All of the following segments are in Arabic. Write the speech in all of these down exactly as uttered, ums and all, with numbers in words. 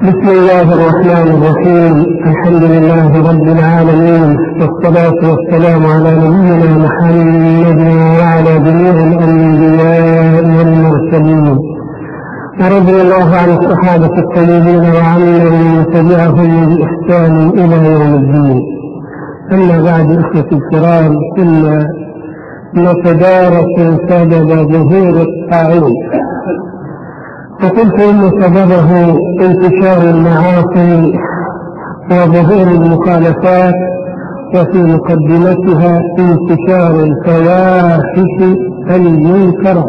بسم الله الرحمن الرحيم. الحمد لله رب العالمين، والصلاة والسلام على نبينا محمد وعلى جميع الأنبياء والمرسلين، ورضي الله عن الصحابة الطيبين وعمن تبعهم بإحسان إلى يوم الدين. أما بعد، إخوتي الكرام، كنا نتدارس سبب ظهور الطاعون، فقلت إن سببه انتشار المعاصي وظهور المخالفات، وفي مقدمتها انتشار الفواحش المنكرات،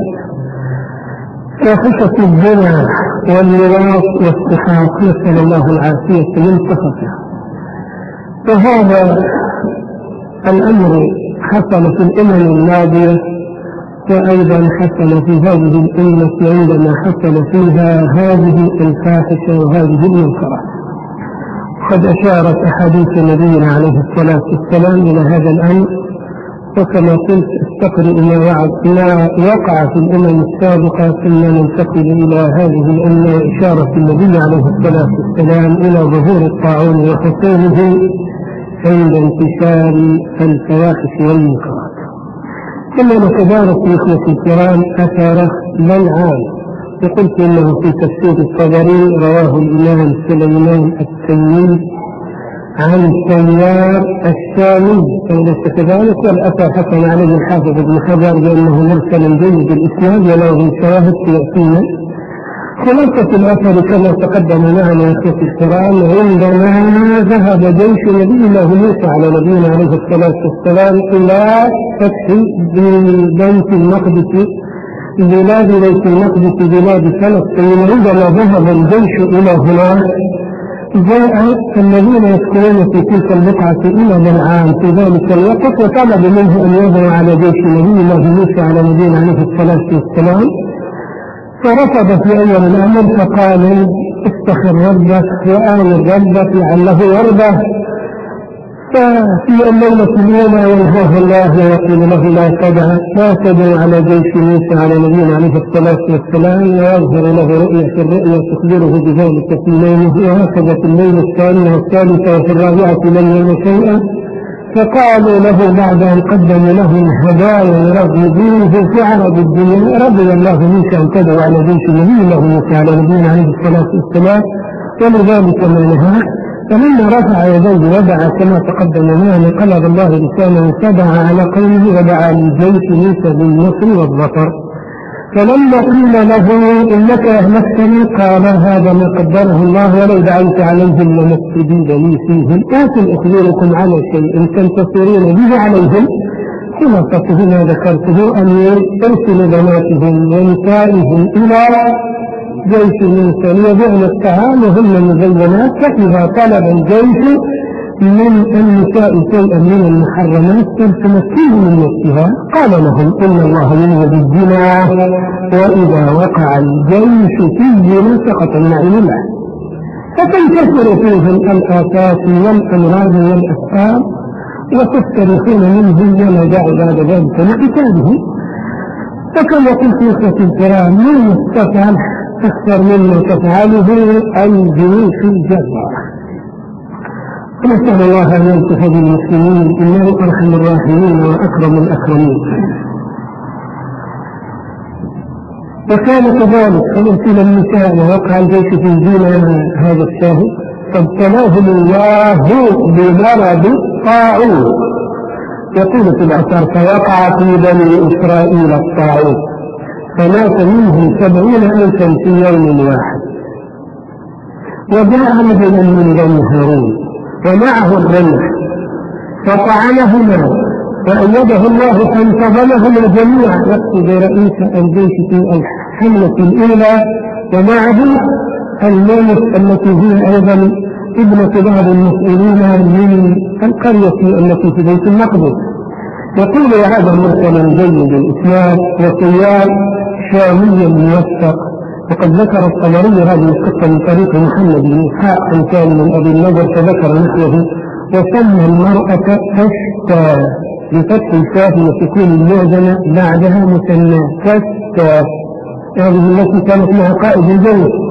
فاحشة الزنا واللواط والسحاق، نسأل الله العافية من سخطه. فهذا الأمر حصل في الأمم الماضية، وأيضا حصل في هذه الأمة عندما حصل فيها هذه الفاحشة وهذه المنكرات. قد أشارت أحاديث نبينا عليه الصلاة والسلام إلى هذا الأمر، وكما قلت استقرئ ما وقع في الأمم السابقة، ثم ننتقل إلى هذه الأمة. إشارة النبي عليه الصلاة والسلام إلى ظهور الطاعون وحصوله عند انتشار الفواحش والمنكرات. ثم نتدارس إخوتي الكرام أثر منعان، وقلت إنه في تفسير الطبري رواه الإمام سليمان التيمي عن سيار الشامي، فليس كذلك، والأثر حكم عليه الحافظ ابن حجر بأنه مرسل جيد الإسناد وله شواهد سيأتينا. خلاصة الأثر كما تقدم معنا إخوتي الكرام، عندما ذهب جيش نبي الله موسى على نبينا عليه الصلاة والسلام إلى فتح بيت المقدس، بلاد بيت المقدس بلاد فلسطين، عندما ذهب الجيش إلى هناك جاء الذين يسكنون في تلك البقعة إلى منعان في ذلك الوقت، وطلب منه أن يدعو على جيش نبي الله موسى على نبينا عليه الصلاة والسلام، فرفض في أول الأمر، فقال استخر ربك وآمر ربك لعله يرضى. ففي الليلة الأولى ينهاه الله ويقول له لا تدع لا تدع على جيش موسى على نبينا عليه الصلاة والسلام، ويظهر له رؤية في الرؤيا تخبره بذلك في ليله، وهكذا في الليلة الثانية والثالثة وفي الرابعة لم يرى شيئا. فقالوا له بعد أن قدموا له الهدايا يرغبونه في عرض الدنيا، رضي الله منك أن تدعو على جيش نبي الله موسى على نبينا عليه الصلاة والسلام، ولذلك ما نهاه. فلما رفع يديه ودعا كما تقدم معنا، قلب الله لسانه فدعا على قومه ودعا للجيش موسى بالنصر والظفر. فلما قيل له إنك أهلكتني قال هذا ما قدره الله، ولو دعوت عليهم لمفسدين فيهم، لكن أخبركم على شيء تنتصرون به عليهم. خلاصته ما ذكرته أن يرسل بناتهم ونسائهم إلى جيش موسى ليبيعن الطعام وهن مزينات، فإذا طلب الجيش من النساء شيئا من المحرمات فلتمكنوا من نفسها، قال لهم إن الله ينهى بالزنا، وإذا وقع الجيش في الزنا سقط النعيم الله. فتنتشر فيهم الآفات والأمراض والأسقام، وتستريحون منهم ولا داعي بعد ذلك لقتالهم. فكما قلت إخوتي الكرام، من يستفعل أكثر مما تفعله الجيوش الجبارة. نسأل الله أن يلطف بالمسلمين، إنه أرحم الراحمين وأكرم الأكرمين. وكان كذلك فأرسل النساء ووقع الجيش في الزنا، هذا الشاهد، فابتلاهم الله بمرض الطاعون. يقول في الأثر فوقع في بني إسرائيل الطاعون فمات منهم سبعين ألفا في يوم واحد. وجاء رجل من بني هارون ومعه الرمح فطعنهما وأيده الله فانتظمهما جميعا، يقصد رئيس الجيش في الحملة الأولى، ومعه الملك التي هي أيضا ابنة بعض المسؤولين من القرية التي في بيت المقدس. يقول هذا مرسل جيد الإسلام وسيار شامي موثق، وقد ذكر الطبري هذه القصة من طريق محمد بن إسحاق عن كان من أبي النضر فذكر نحوه، وسمى المرأة أشتى بفتح الكاف وسكون المعجمة بعدها مثنى كشتى، هذه التي كانت مع قائد الجيش.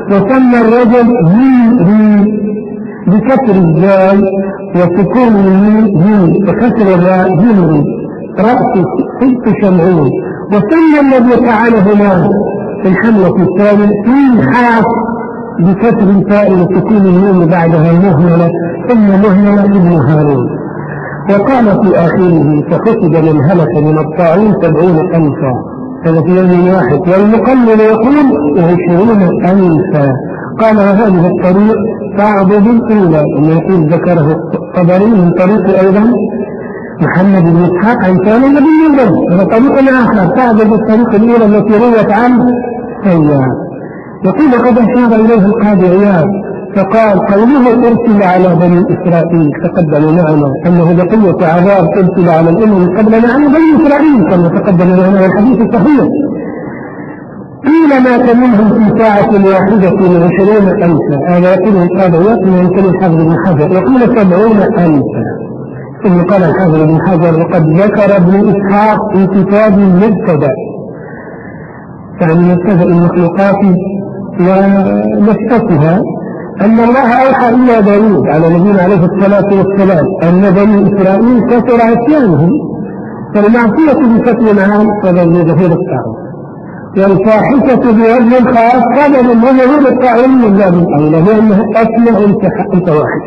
وسمى الرجل هي بكسر الزاي وسكون الميم هي بكسر الراء هي رأس ست شمعون. وسمى الذي فعلهما في الحملة الثانية في حاف بكسر الفاء وسكون الميم بعدها مهملة ثم مهملة ابن هارون. وقال في آخره فحسب من هلك من الطاعون سبعون ألفا، هذا في يوم واحد، والمقلل يقول عشرون ألفا. قال وهذه الطريق تعضد الأولى، أن يقول ذكره الطبري من طريق أيضا محمد بن إسحاق عن ثاني النبي يوم، هذا طريق آخر تعضد الطريق الأولى التي روت عنه سيئا. يقول قد أشار إليه القاضي عياض فقال قوله أرسل على بني إسرائيل تقدم معنا أنه بقية عذاب أرسل على الأمم قبلنا عن بني إسرائيل كما تقدم معنا الحديث الصحيح. قيل مات منهم في ساعة واحدة وعشرون ألفا، هذا يقول القاضي عياض من يمكن الحافظ بن حجر، يقول سبعون ألفا. ثم قال الحافظ بن حجر وقد ذكر ابن إسحاق في كتاب المبتدأ، يعني مبتدأ المخلوقات ونشأتها، أن الله أوحى إلى داود على نبينا عليه الصلاة والسلام أن بني إسرائيل كثر عصيانهم، فالمعصية بشكل عام سبب لظهور الطاعون، والفاحشة بوجه خاص سبب لظهور الطاعون من باب الأولى لأنه أسمع أنت واحد.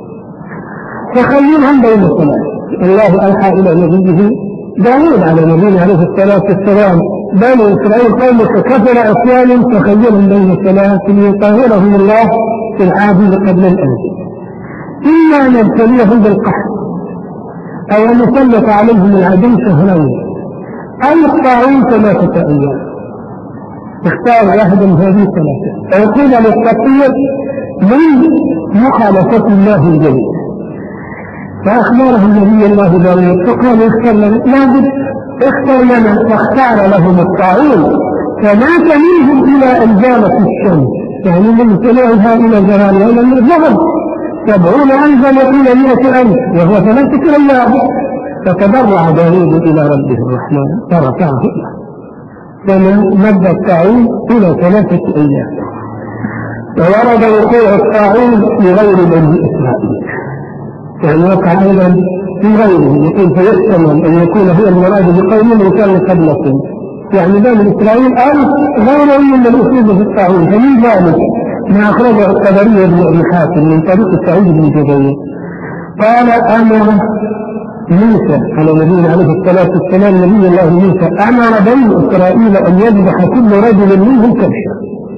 فخليهم بين الصلاة، الله أوحى إلى نبيه داود على نبينا عليه الصلاة والسلام بني إسرائيل قوم كثر عصيان فخيرهم بين الصلاة ليطهرهم الله في العاجل قبل الأنزل، إما نبتليهم بالقحط أو نسلط عليهم العدو شهرين أو الطاعون ثلاثة أيام، اختار واحدا من هذه الثلاثة فيقول للتقية من مخالفة الله الجليل. فأخبره النبي الله داود فقال اختر لنا، لابد اختر لنا، فاختار لهم الطاعون فمات منهم إلى أن زالت الشمس، يعني من تلعها إلى زوالها إلى الظهر سبعون ألفا يقول مئة ألف وهو ثلاثة أيام. فتضرع داود إلى ربه الرحمن فرفعه له، فمن مد الطاعون إلى ثلاثة أيام. وورد وقوع الطاعون في غير بني إسرائيل، يعني وقع أيضا في غيره، يقول فيحتمل أن يكون هو المراد بقوم من كان قبلكم، يعني بني إسرائيل أو غيرهم من الأسلوب في الطاعون. فمن ذلك ما أخرجه الطبري بن أبي حاتم من طريق سعيد بن جبير قال أمر موسى على نبينا عليه الصلاة والسلام نبي الله موسى أمر بني إسرائيل أن يذبح كل رجل منهم كبشا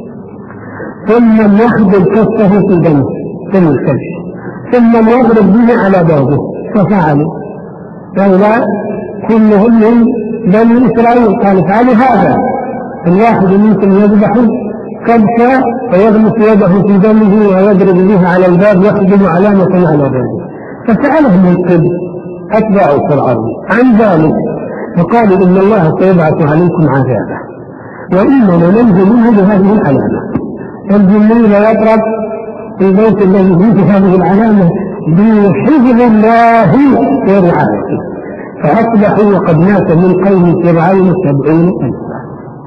ثم يخبر كفه في دمه دم الكبش ثم يضرب به على بابه، ففعلوا. هؤلاء كلهم من بني إسرائيل قال افعلوا هذا، الواحد منكم يذبح كبشا فيغمس يده في دمه ويضرب به على الباب يخدم علامة على بابه. فسألهم القبط أتباع فرعون عن ذلك فقالوا إن الله سيبعث عليكم عذابا وإننا ننزل منه بهذه العلامة. الجنين يضرب في البيت الذي فيه هذه العلامة بحفظ الله ورعايته، فأصبحوا وقد مات من قوم فرعون سبعين ألفا.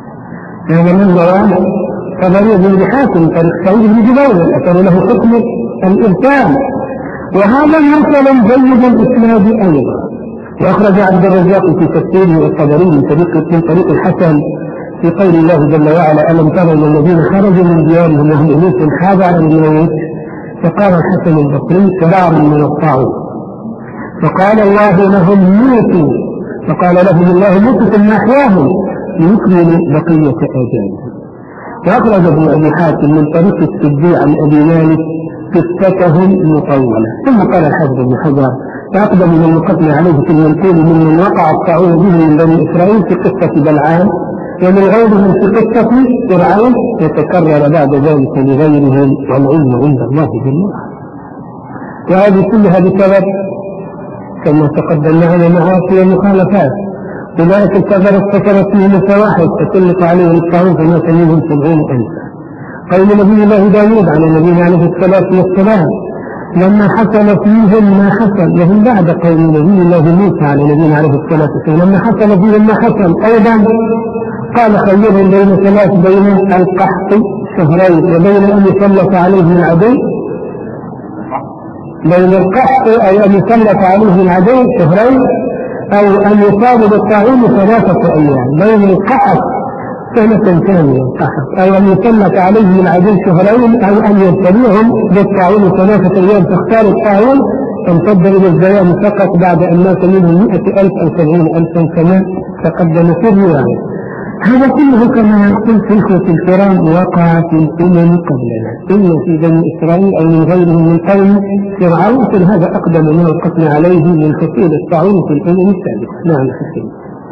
هذا من ضوابط طبري بن حاتم طريق سعيد بن جبير أثر له حكم الإرسال، وهذا مرسل جيد الإسناد أيضا. وأخرج عبد الرزاق في تفسيره والطبري من طريق من طريق الحسن في قول الله جل وعلا ألم تروا إلى الذين خرجوا من ديارهم وهم أنوس حاذر على الموت فقال الحسن البصري فرار من الطاعون فقال الله لهم موتوا فقال لهم الله موتوا ثم أحياهم ليكملوا بقية آجالهم. وأخرج ابن أبي حاتم من طريق السدي عن أبي مالك قصتهم مطولة. ثم قال الحافظ بن حجر فأقدم من المقدم عليه في المنقول ممن وقع الطاعون به من بني إسرائيل في قصة بلعام ومن غيرهم في قصة فرعون يتكرر بعد ذلك لغيرهم والعلم عند الله جل وعلا. وهذه كلها بسبب كما تقدم معنا معاصي ومخالفات. أولئك الكفرة كفرت فيهم الفواحش فسلط عليهم الطاعون فمات منهم سبعين ألفا. قول نبي الله داود على نبينا عليه الصلاة والسلام لما حصل فيهم ما حصل وهم بعد قول نبي الله موسى على نبينا عليه الصلاة والسلام لما حصل فيهم ما حصل أيضا قال خيرهم بين ثلاث بين القحط شهرين وبين أن يسلط عليه العدو، بين القحط أو أن يسلط عليه العدو شهرين أو أن يصاب بالطاعون ثلاثة أيام، بين القحط سنة ثانية القحط أو أن يسلط عليه العدو شهرين أو أن يبتليهم بالطاعون ثلاثة أيام. تختار الطاعون تمتد إلى الزيان فقط بعد أن مات منهم مئة ألف أو سبعين ألفا كما تقدم في الرواية. هذا كله كما قلت إخوة الكرام وقع في الأمم قبلنا، إن في بني إسرائيل أو من غيرهم من قوم فرعون هذا أقدم من القتل عليه من فصيل الطاعون في الأمم السابقة. نعم حسين.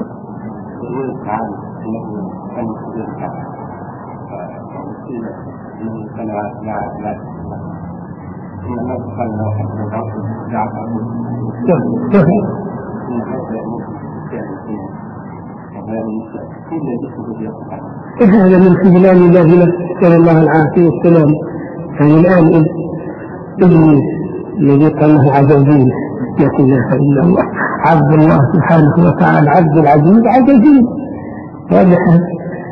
هذا من خذلان الله له، نسأل الله العافية والسلام. يعني الآن ابني الذي قال له عزيز لا إله إلا الله، عبد الله سبحانه وتعالى، عبد العزيز عزيز واضح.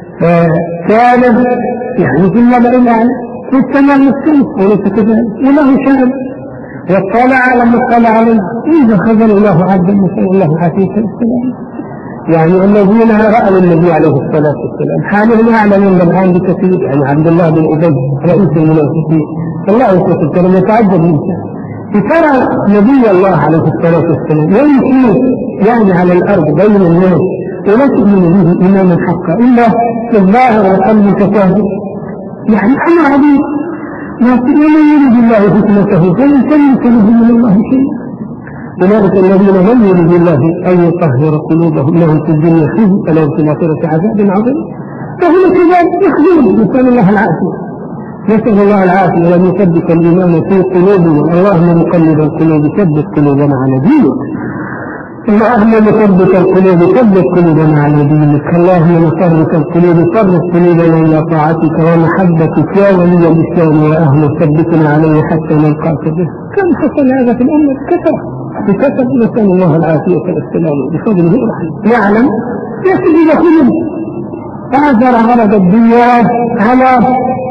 فكان يعني في الملأ الأعلى في السماء والسماء وليس كذلك، وله شأن واطلع لما اطلع عليه إذا خذل الله عبدا نسأل الله العافية والسلام. يعني الذين رأوا النبي عليه الصلاة والسلام حالهم أعلى من الآن بكثير. يعني عبد الله بن أبي رئيس المنافقين الله عليه وسلم يتعجب الإنسان ترى نبي الله عليه الصلاة والسلام يمشي يعني على الأرض بين الناس ولا تؤمن به إماما حقا إلا في الظاهر وقلب كفاهه. يعني أمر عظيم، لكن ومن يريد الله فتنته فلن تملك له من الله شيئا. ولذلك الذين لم يرد الله أن يطهر قلوبهم لهم في الدنيا فيه فلهم في الآخرة عذاب عظيم. فهم كذلك يخذون. نسأل الله العافية، نسأل الله العافية وأن يثبت الإيمان في قلوبنا. اللهم مقلب القلوب ثبت قلوبنا على دينك، اللهم مثبت القلوب ثبت قلوبنا على دينك، اللهم مصرف القلوب صرف قلوبنا إلى طاعتك ومحبتك يا ولي الإسلام وأهله، ثبتنا عليه حتى نلقاك به. كم حصل هذا في الأمة كثرة بكثرة، نسأل الله العافية والسلام بفضله ورحمته. يعلم يسجد لكل فأجر غرض الدنيا على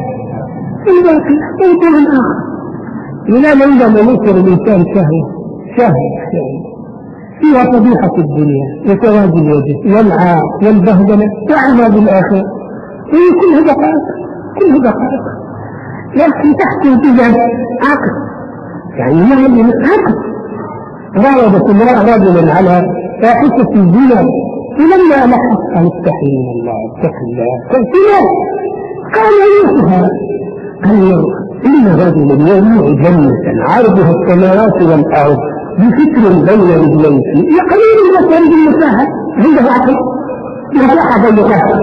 الباقي موضوع آخر. لذلك عندما يذكر الإنسان شهوة شهوة فيها فضيحة الدنيا وسواد الوجه والعار والبهدلة وعذاب الآخرة، هي كلها دقائق كلها دقائق، لكن تحت فيها عقل. يعني ما هي عقل. راودت امرأة رجلا على فاحشة الزنا فلما لحق قال استحي من الله اتق الله فالزنا قال ايها قال إن رجلا يبيع جنة عرضها السماوات والأرض بفكر بين رجليه يقليل المسار بالمساحة عنده عقل مساحة بينها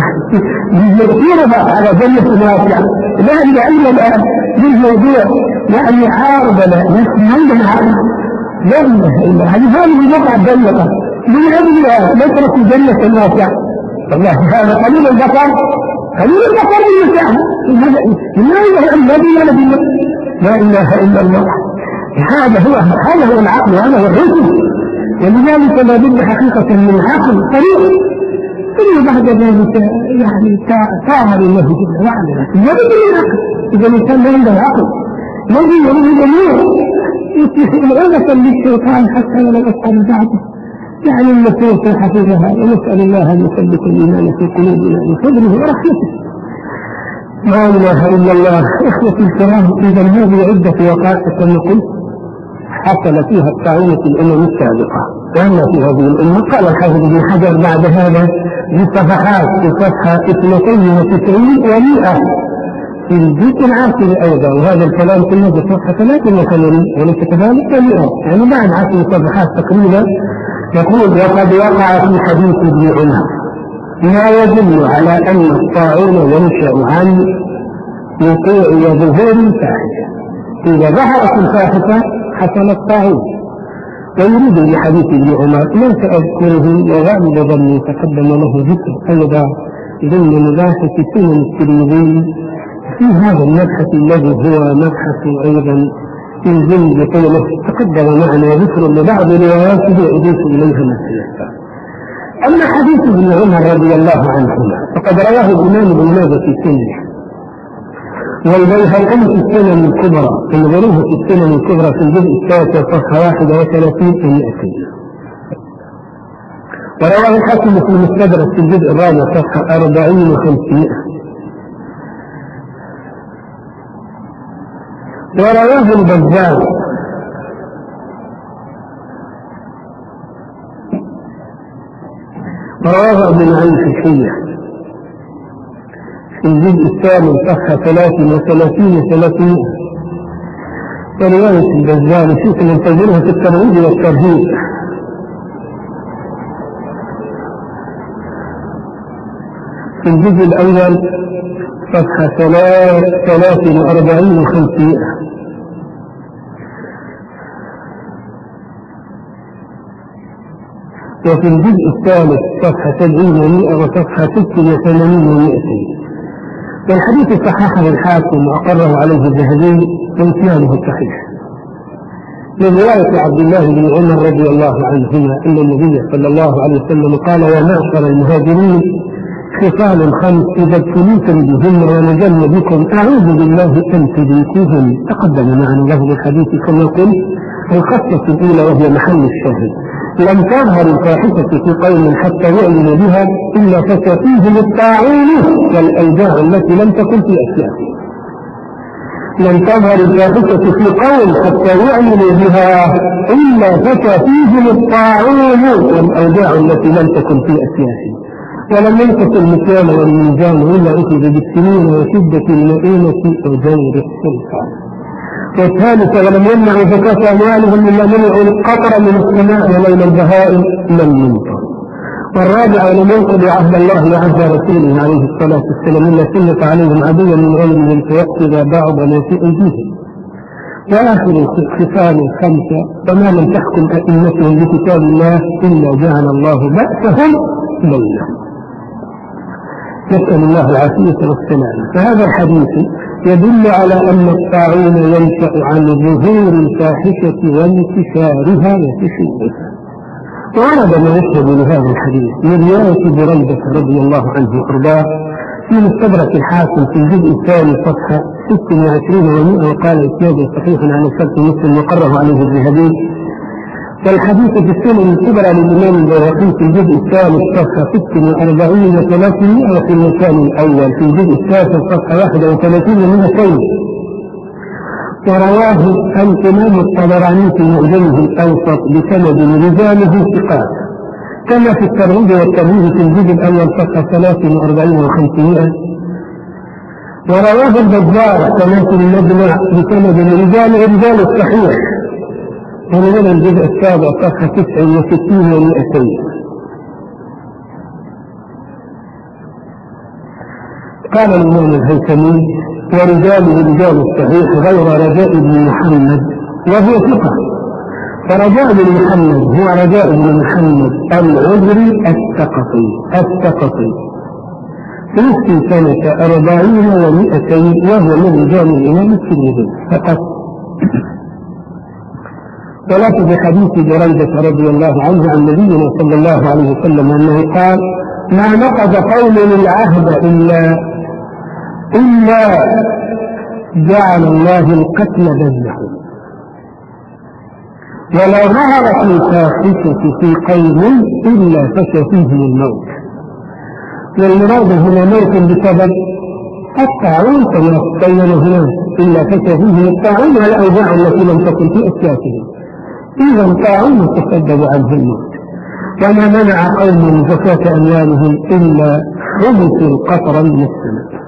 يسيرها على جنة واسعة لا لأن الآن بالموضوع يعني عارض لا عندنا عقل لا إله إلا هذه هذه الوقعة الضيقة من هذه نترك الجنة واسعة. والله هذا قليل البصر قليل البصر بالمساحة لا إله إلا الله لا إله إلا الله. هذا هو هذا هو العقل وهذا هو الرسل، ولذلك لا بد حقيقة من عقل طريق ثم بعد ذلك يعني طاهر الله جل وعلا. لا بد من عقل. إذا الإنسان ما عنده عقل الذي يريد النور يتخذ عودة للشيطان حتى ولا أسأل بعده. يعني المسيح في حفظها ونسأل الله أن يثبت الإيمان في قلوبنا بفضله ورحمته. لا إله إلا الله. إخوتي الكرام، إذا هذه عدة وقائع كما قلت حصل فيها الطاعون في الأمم السابقة. وأما في هذه الأمة قال الحافظ بن حجر بعد هذا بصفحات في صفحة اثنتين وتسعين ومئة في الجزء العاشر أيضا، وهذا الكلام كله بصفحة ثلاثين وثمانين وليس كذلك مئة، يعني بعد عشر صفحات تقريبا. يقول وقد وقع في حديث ابن عمر ما يدل على أن الطاعون ينشأ عن وقوع وظهور الفاحشة. إذا ظهرت الفاحشة حصل الطاعون. ويريد بحديث ابن عمر ما سأذكره وغالب ظني تقدم له ذكر أيضا ضمن مباحث سنن الترمذي في هذا المبحث الذي هو مبحث أيضا في الجن بطوله تقدم معنا ذكر لبعض رواياته يضيف إليها ما سيذكر. أما حديث ابن عمر رضي الله عنهما فقد رواه الإمام ابن ماجه في سنه والبيهقي في السنن الكبرى انظروه في السنن الكبرى في الجزء التاسع صفحة واحد وثلاثين ومئتين. ورواه الحاكم في المستدرك في الجزء الرابع صفحة أربعين وخمسمائة. ورواه البزار ورواه ابن معين في الحية في الجزء الثامن صفحة ثلاث وثلاثين وثلاثمائة. ورواية البزار شوف ننتظرها في الترغيب والترهيب في الجزء الأول صفحة ثلاث وأربعين وخمسمائة. وفي الجزء الثالث صفحة سبعين ومئة وصفحة ست وثمانين ومئتين. والحديث صححه الحاكم وأقره عليه الذهبي وإسناده صحيح من رواية عبد الله بن عمر رضي الله عنهما أن النبي صلى الله عليه وسلم قال: يا معشر المهاجرين خصال خمس إذا ابتليتم بهن ونزلن بكم أعوذ بالله أن تدركوهن. تقدم معنا له بالحديث كما قلت الخصلة الأولى وهي محل الشاهد: لم تظهر الفاحشة في قوم حتى يعلن بها إلا فسفيهم الطاعون والأوجاع التي لم تكن في أسلافهم. لم تظهر الفاحشة في قوم حتى يعلنوا بها إلا فسفيهم الطاعون والأوجاع التي لم تكن في أسلافهم. ولم ينقص المكيال والميزان إلا أخذ بالسنين وشدة اللئيمة وجور السلطان. والثالث: ولم يمنعوا زكاة أموالهم إلا منعوا القطر من السماء وليل البهائم لم يمطر. والرابع: ولم ينقضوا عهد الله وعهد رسوله عليه الصلاة والسلام إلا سلط عليهم عدوا من غيرهم فيأخذ بعض ما في أيديهم. وآخر الخصال الخمسة: وما لم تحكم أئمتهم بكتاب الله إلا جعل الله بأسهم بينهم. نسأل الله العافية والسلامة. فهذا الحديث يدل على أن الطاعون ينشأ عن ظهور الفاحشة وانتشارها وتشويعها. ورد ما يشهد لهذا الحديث من رواية بريدة رضي الله عنه وأرضاه في مستدرك الحاكم في الجزء الثاني صفحة ست وعشرين ومئة، وقال إسناده صحيح على شرط مسلم وقره عليه الذهبي. والحديث في السنن الكبرى للإمام البيهقي في الجزء الثالث صفحة ست وأربعين وثلاثمائة، وفي المكان الأول في الجزء الثالث صفحة واحد وثلاثين ومئتين. ورواه الإمام الطبراني في معجمه الأوسط بسند رجاله ثقات، كما في الترغيب والترهيب في الجزء الأول صفحة ثلاث وأربعين وخمسمائة. ورواه البزار كما في المجمع بسند رجاله رجال الصحيح ومن الجزء السابع صفحة تسع وستين ومئتين. قال الإمام الهيثمي: ورجال رجال الصحيح غير رجاء بن محمد وهو ثقة. فرجاء بن محمد هو رجاء بن محمد العذري الثقفي الثقفي في سنة أربعين ومئتين، وهو من رجال الإمام الترمذي فقط. ولكن في حديث بريدة رضي الله عنه عن نبينا صلى الله عليه وسلم أنه قال: ما نقض قوم العهد إلا إلا جعل الله القتل بينهم، ولا ظهرت الفاحشة في قوم إلا فشى فيهم الموت. والمراد هنا موت بسبب الطاعون كما بين هنا، إلا فشى فيهم الطاعون والأوجاع التي لم تكن في أسلافهم. إذا الطاعون تسبب عنه الموت. وما منع قوم زكاة أموالهم إلا حدث القطر من السماء.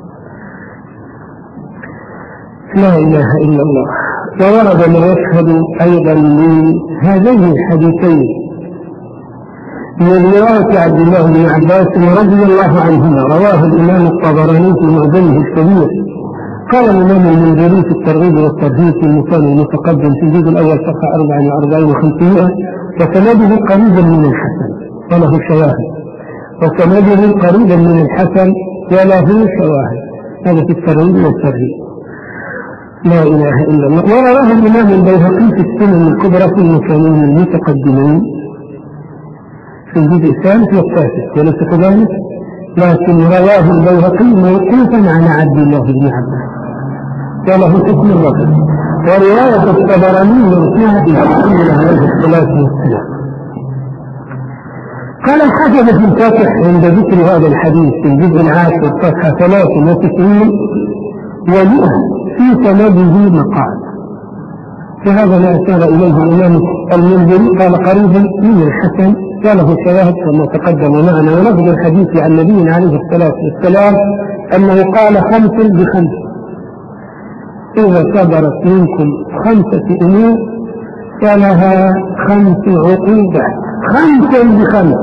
لا إله إلا الله. وورد ما يشهد أيضا من هذين الحديثين من رواية عبد الله بن عباس رضي الله عنهما، رواه الإمام الطبراني في معجمه الكبير. قال الإمام المنذري في الترغيب والترهيب في المكان المتقدم في الجزء الأول صفحة أربعة وأربعين وخمسمائة: وسنده قريبا من الحسن وله شواهد. وسنده قريبا من الحسن وله شواهد. هذا في الترغيب والترهيب. لا إله إلا الله. ورواه الإمام البيهقي في السنن الكبرى في المكانين المتقدمين في الجزء الثالث والتاسع، وليس كذلك؟ لكن رواه البيهقي موقوفا عن عبد الله بن عباس وله حكم الرجل. ورواية الطبراني وإسنادها إلى عليه الصلاة والسلام. قال الحافظ في الفاتح عند ذكر هذا الحديث في الجزء العاشر صفحة ثلاث وتسعين ومئة في سنده مقال. فهذا ما أشار إليه الإمام المنذري قال قريبا من الحسن وله شواهد كما تقدم معنا. ولفظ الحديث عن النبي عليه الصلاة والسلام أنه قال خمس بخمس: إذا صدرت منكم خمسة أمور فلها خمس عقوبات. خمس بخمس.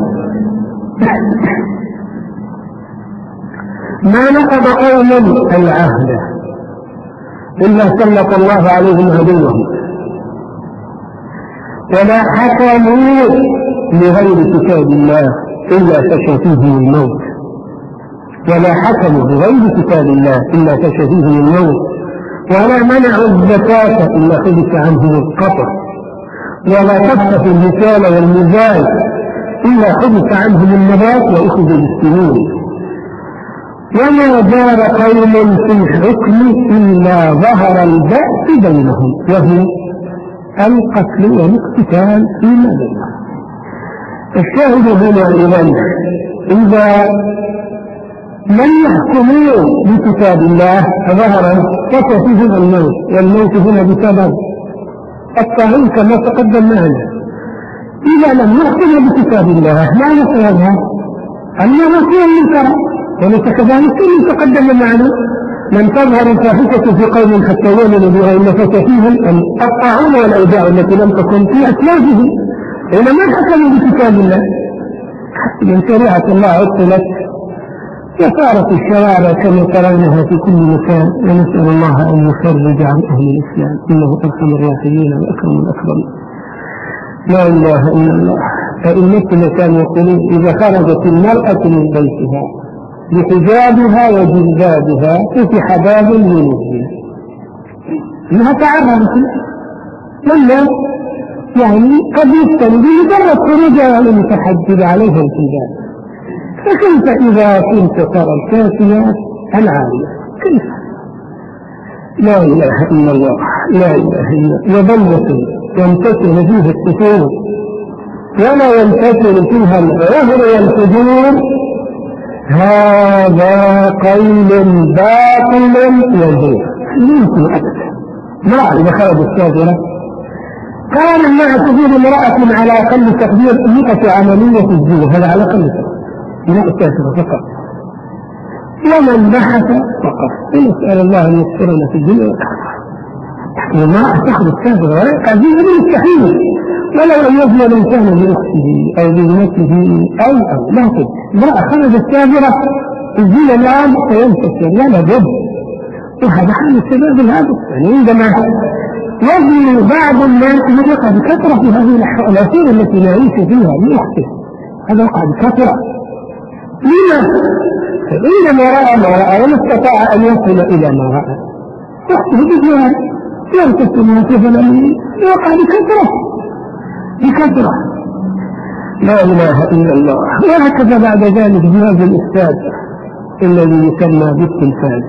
ما نقض قوم العهد إلا سلط الله عليهم عدوهم، ولا حكموا بغير كتاب الله إلا فشى فيهم الموت، ولا حكموا بغير كتاب الله إلا فشى فيهم الموت، ولا منعوا الزكاة إلا حدث عنهم القطر، ولا كفت المثال والميزان إلا حدث عنهم النبات وأخذ بالسنون، وما دار قوم في الحكم إلا ظهر البأس بينهم، وهو القتل والاقتتال فيما بينهم. الشاهد هنا إذن إذا لم يحكموا بكتاب الله ظهر فشى فيهم الموت، والموت هنا بسبب الطاعون كما تقدم معنا. إذا لم يحكموا بكتاب الله ما نفعلها أنه فيه المنكر، وليس كذلك كما تقدم معنا: من تظهر الفاحشة في قوم حتى يؤمنوا بها إلا فشى فيهم الطاعون والأوجاع التي لم تكن في أسلافهم. إذا ما حكموا بكتاب الله من شريعة الله عطلت وصارت الشوارع كما ترونها في كل مكان، ونسأل الله أن يفرج عن أهل الإسلام إنه أرحم الراحمين وأكرم الأكرمين. لا إله إلا الله. فإنتنا كانوا يقولون إذا خرجت المرأة من بيتها بحجابها وجلبابها فتح باب للمسلم إنها تعرضت، ولا يعني قد يستند بمجرد خروجها المتحجب عليها الحجاب. فكيف إذا كنت ترى الكاسيات العارية؟ كيف؟ لا إله إلا الله. لا إله إلا وبلة يمتثل فيها السفور ولا يمتثل فيها العهر والفجور، هذا قول باطل يزور. يمكن أكثر ما إذا خرج الشاجرة قال ما تزيد امرأة على أقل تقدير مئة عملية الزور، هذا على أقل تقدير مئة الشاجرة فقط. ومن بحث فقط نسأل الله أن يذكرنا في الدنيا والآخرة. وما تأخذ الشاجرة ولا قدير من التحيل، ولو أن يزنى الإنسان بأخته أو بابنته أو أو لا تجد امرأة خرجت الشاجرة الزنا الآن فينتشر لا بد. وهذا حال الشباب الهابط. يعني عندما يجري بعض الناس وقع بكثرة في هذه الأسير التي نعيش فيها بأخته، هذا وقع بكثرة. لما؟ عندما رأى ما رأى وما استطاع أن يصل إلى ما رأى أخته بجوار يرتسل مثلا وقع بكثرة بكثرة. لا إله إلا الله. وهكذا بعد ذلك جهاز الإفساد الذي يسمى بالتلفاز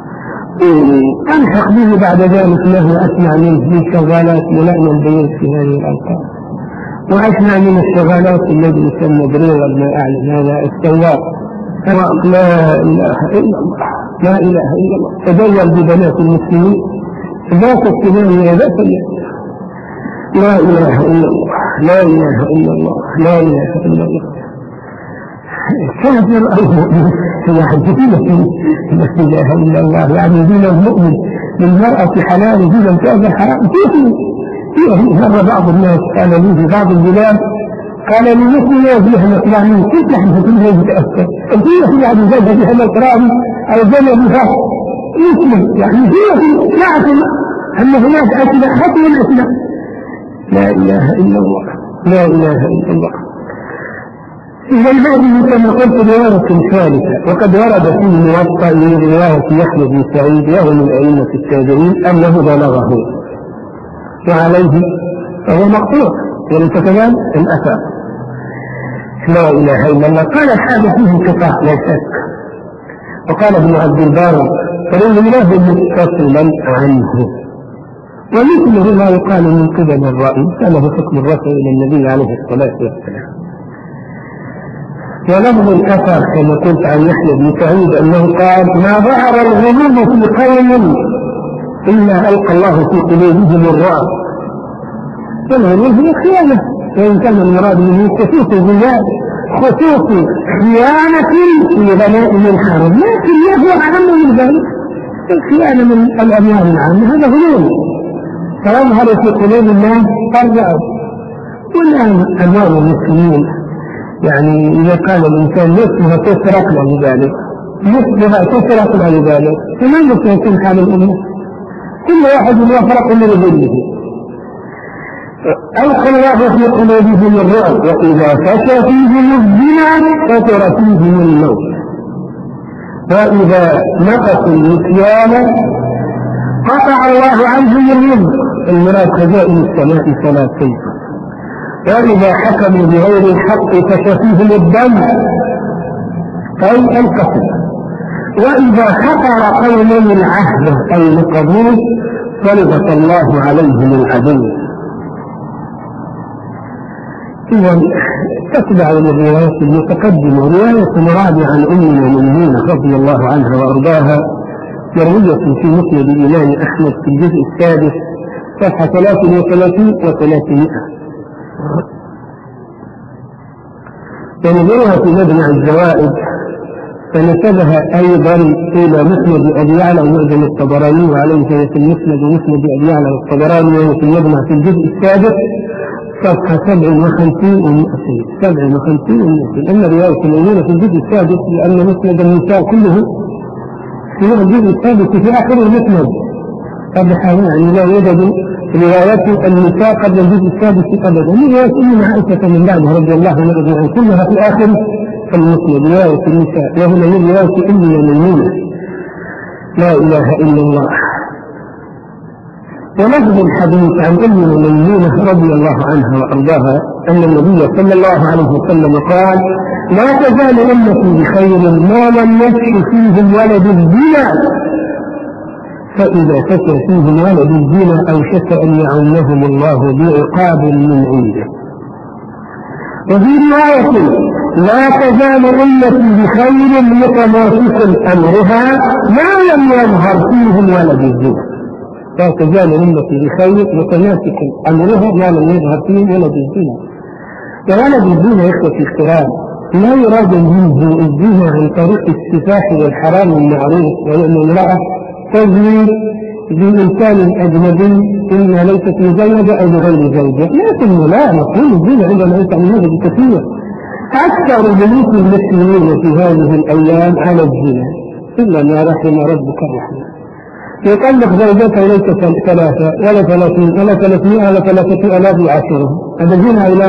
ألحق به بعد ذلك له أسمع منه من شغالات ملائمة البيوت في هذه الألقاب، وأسمع من الشغالات الذي يسمى بريغ ما أعلم هذا السواق. لا إله إلا الله. لا إله إلا الله. تدور ببنات المسلمين ذات السنان وذات اليد. لا إله إلا الله. لا إله إلا الله. لا إله إلا الله. كافر أو مؤمن هي حجتين لا إله إلا الله. يعني دين المؤمن للمرأة حلال ودين الكافر حرام. فيه فيه مرة بعض الناس قال لي في بعض البلاد قال لي مثل ما فيها مكرامي كيف نحن في الليل متأثر فيه يعني جنة فيها مكرامي أو جنة بها مثل يعني فيه نعتم أن هناك أسماء حتى الأسماء. لا إله إلا الله. لا إله إلا الله. إذا هذه كما قلت رواية ثالثة، وقد ورد فيه موطأ من رواية يحيى بن سعيد وهو من أئمة التابعين أنه بلغه وعليه فهو مقطوع وليس كذلك الأثر. لا إله إلا الله. قال الحادث فيه انقطاع لا شك. وقال ابن عبد البر رؤياه متصلا عنه. ومثله ما يقال من قبل الرأي فله حكم الرفع إلى النبي عليه الصلاة والسلام. ولفظ الأثر كما قلت عن يحيى بن سعيد أنه قال: ما ظهر الغموض في قوم إلا ألقى الله في قلوبهم الرعب. والغموض هي خيانة، وإن كان المراد منه خصوص الزيادة، خصوص خيانة في غنائم الحرب، لكن يهو أهم من ذلك الخيانة من الأموال العامة، هذا غلول فيظهر في قلوب الناس الرعب. والآن أموال المسلمين يعني إذا كان الإنسان نصفها تسرق له ذلك، نصفها تسرق له ذلك، فماذا سيكون حال الأمة؟ كل واحد يفرق من ذله. ألقى الله في قلوبهم الرعب، وإذا فشى فيهم الزنا كثر فيهم الموت، وإذا نقصوا المكيال قطع الله عنهم الرزق، المراد خزائن السماء فلا تنفع. وإذا حكموا بغير الحق فشى فيهم الدم أي القتل. وإذا خطر قوم العهد أي القبول سلط الله عليهم العدو. إذا تتبع الروايات المتقدمة رواية رابعة عن أم المؤمنين رضي الله عنها وأرضاها مروية في مسند الإمام أحمد في الجزء السادس صفحة ثلاث وثلاثين وثلاثمائة، ونظرها في مجمع الزوائد فنسبها أيضا إلى مسند أبي يعلى ومعجم الطبراني، وعليه في المسند ومسند أبي يعلى والطبراني، وهو في المجمع في الجزء السادس صفحة سبع وخمسين ومئتين سبع وخمسين ومئتين. أما رواية المؤمنين في الجزء السادس لأن مسند النساء كله في الجزء السادس في آخر المسند قبل يعني لا يوجد روايات النساء قبل الجزء السادس أبدا. من رواية أم عائشة من بعدها رضي الله عنها كلها في آخر المسند رواية النساء، وهنا من رواية أم المؤمنين لا إله إلا الله. ولفظ الحديث عن أم المؤمنين رضي الله عنها وأرضاها أن النبي صلى الله عليه وسلم قال: لا تزال أمتي بخير ما لم يفش فيهم ولد الزنا، فإذا فشى فيهم ولد الزنا أوشك أن يعمهم الله بعقاب من عنده. وفي رواية: لا تزال أمتي بخير متماسك أمرها ما لم يظهر فيهم ولد الزنا. لا تزال أمتي بخير متماسك أمرها ما لم يظهر فيهم ولد الزنا. وولد الزنا يخوة الكرام لا يراد منه الزنا عن طريق السفاح والحرام المعروف، وأن المرأة تزني بإنسان أجنبي إنها ليست مزوجة أو بغير زوجة، لكن لا نقول الزنا عندما يسعى من هذا بكثير. أكثر بيوت المسلمين في هذه الأيام على الزنا إلا ما رحم ربك الرحمن. يطلق زوجته ليس ثلاثة ولا ثلاثين ولا ثلاثمائة ولا ثلاثة آلاف وعشرة، هذا زنا إلى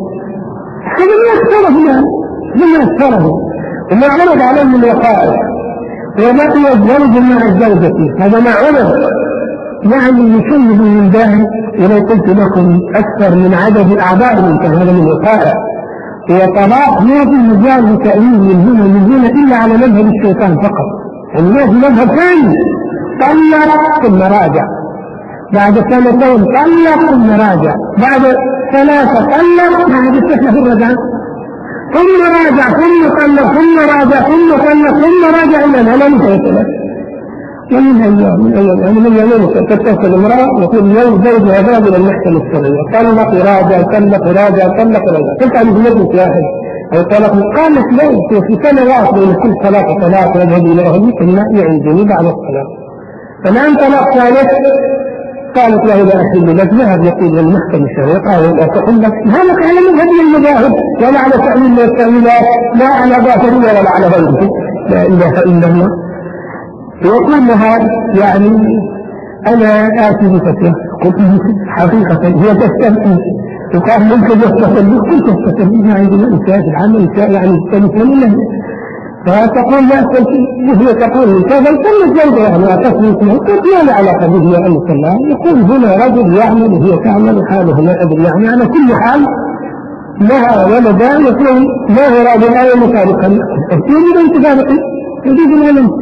هذا ما أكثره الآن ما أكثره وما عرض عليه من وقائع، وبقي الزوج مع الزوجة هذا ما عرض يعني يشيب من ذلك. ولو قلت لكم أكثر من عدد أعضاء من كان هذا من وقائع. وطلاق ما في مجال لتأويل من هنا من هنا إلا على مذهب الشيطان فقط، يعني ما في مذهب ثاني. طلق ثم راجع، بعد سنتين طلق ثم راجع، بعد ثلاثة طلق بعد السنة في الرجعة، ثم راجع ثم طلق ثم راجع ثم طلق ثم راجع إلى لا نهاية. ومن أيام من أيام يعني من يوم تتصل المرأة يقول يوم زوجها ذهب إلى المحكمة الشرعية طلق راجع طلق راجع طلق راجع، قلت عن مجلس واحد أو طلق قالت لا في سنة واحدة بين كل طلاق طلاق يذهب إلى أهلك الماء عندني بعد الطلاق. فالآن طلاق ثالث قالت له لا أحل لك، ذهب يقول المحكمة الشرعية قال لا تحل لك، هذا على مذهب المذاهب ولا على تأويل من التأويلات لا على ظاهرية ولا على غيره. لا إله إلا الله. ويقول لها يعني أنا آتي بفتوى، قلت حقيقة هي تستمتع وقال ممكن يستفل كنت تستفل عندما إنساء العمل إنساء يعني تستمتع منه، فتقول لا وهي تقول كذا كل الزوجة يعني أتصل فيه قلت لا علاقة به يا أنس الله. يقول هنا رجل يعمل وهي تعمل حاله لا أدري يعني على كل حال لها ولدان يقول ما هو رجل آية مطابقا يريد أن تفارق يريد العلم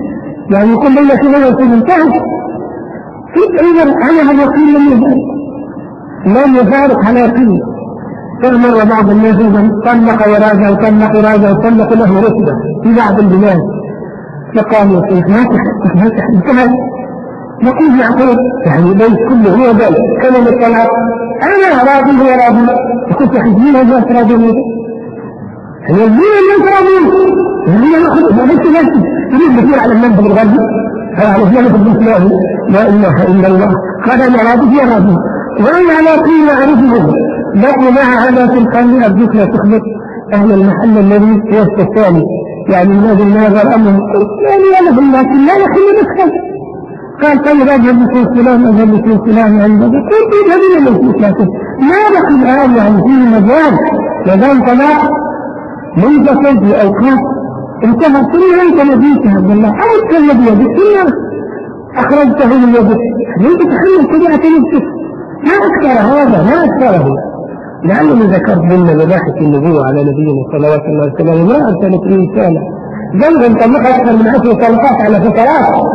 يعني يكون بين كذا وكذا انتهى. إذا أنا هذا يقين لم يفارق لم يفارق على يقين. فمر بعض الناس طلق وراجع وطلق وراجع وطلق له رتبة في بعض البلاد، فقالوا يا شيخ ما تحدث ما تحدث نقول يعقوب يعني بيت كله هو بيت كلمة الطلاق أنا راضي هو راضي يقول تحدثين الناس راضين هي الدين الناس راضين هي نأخذ ما بيت نفسي يريد بكير على المنبر الغربي على زيادة الإسلام لا إله إلا الله قال أنا راضي هي راضي وأنا على قيمة أعرفهم بقي مع هذا في القلب أرجوك لا تخبط أهل المحل الذي هو الثاني يعني الذي ناظر أمر يعني أنا بالله لا يخلي نفسه قال طيب أذهب لكم فلان أذهب لكم فلان عندك قلت إذا بنا لكم ما بقي الآن يعني فيه مجال مدام طلاق منتصر في أوقات انتهى كل أنت نبيك عبد الله أو كان بيدك كل أخرجته من يدك ليس تحمل كبيرة نفسك ما أكثر هذا ما أكثره لأنني ذكرت لنا مباحث النبوة على نبينا صلوات الله وسلامه امرأة كانت رسالة جنبا طلق أكثر من عشر طلقات على فترات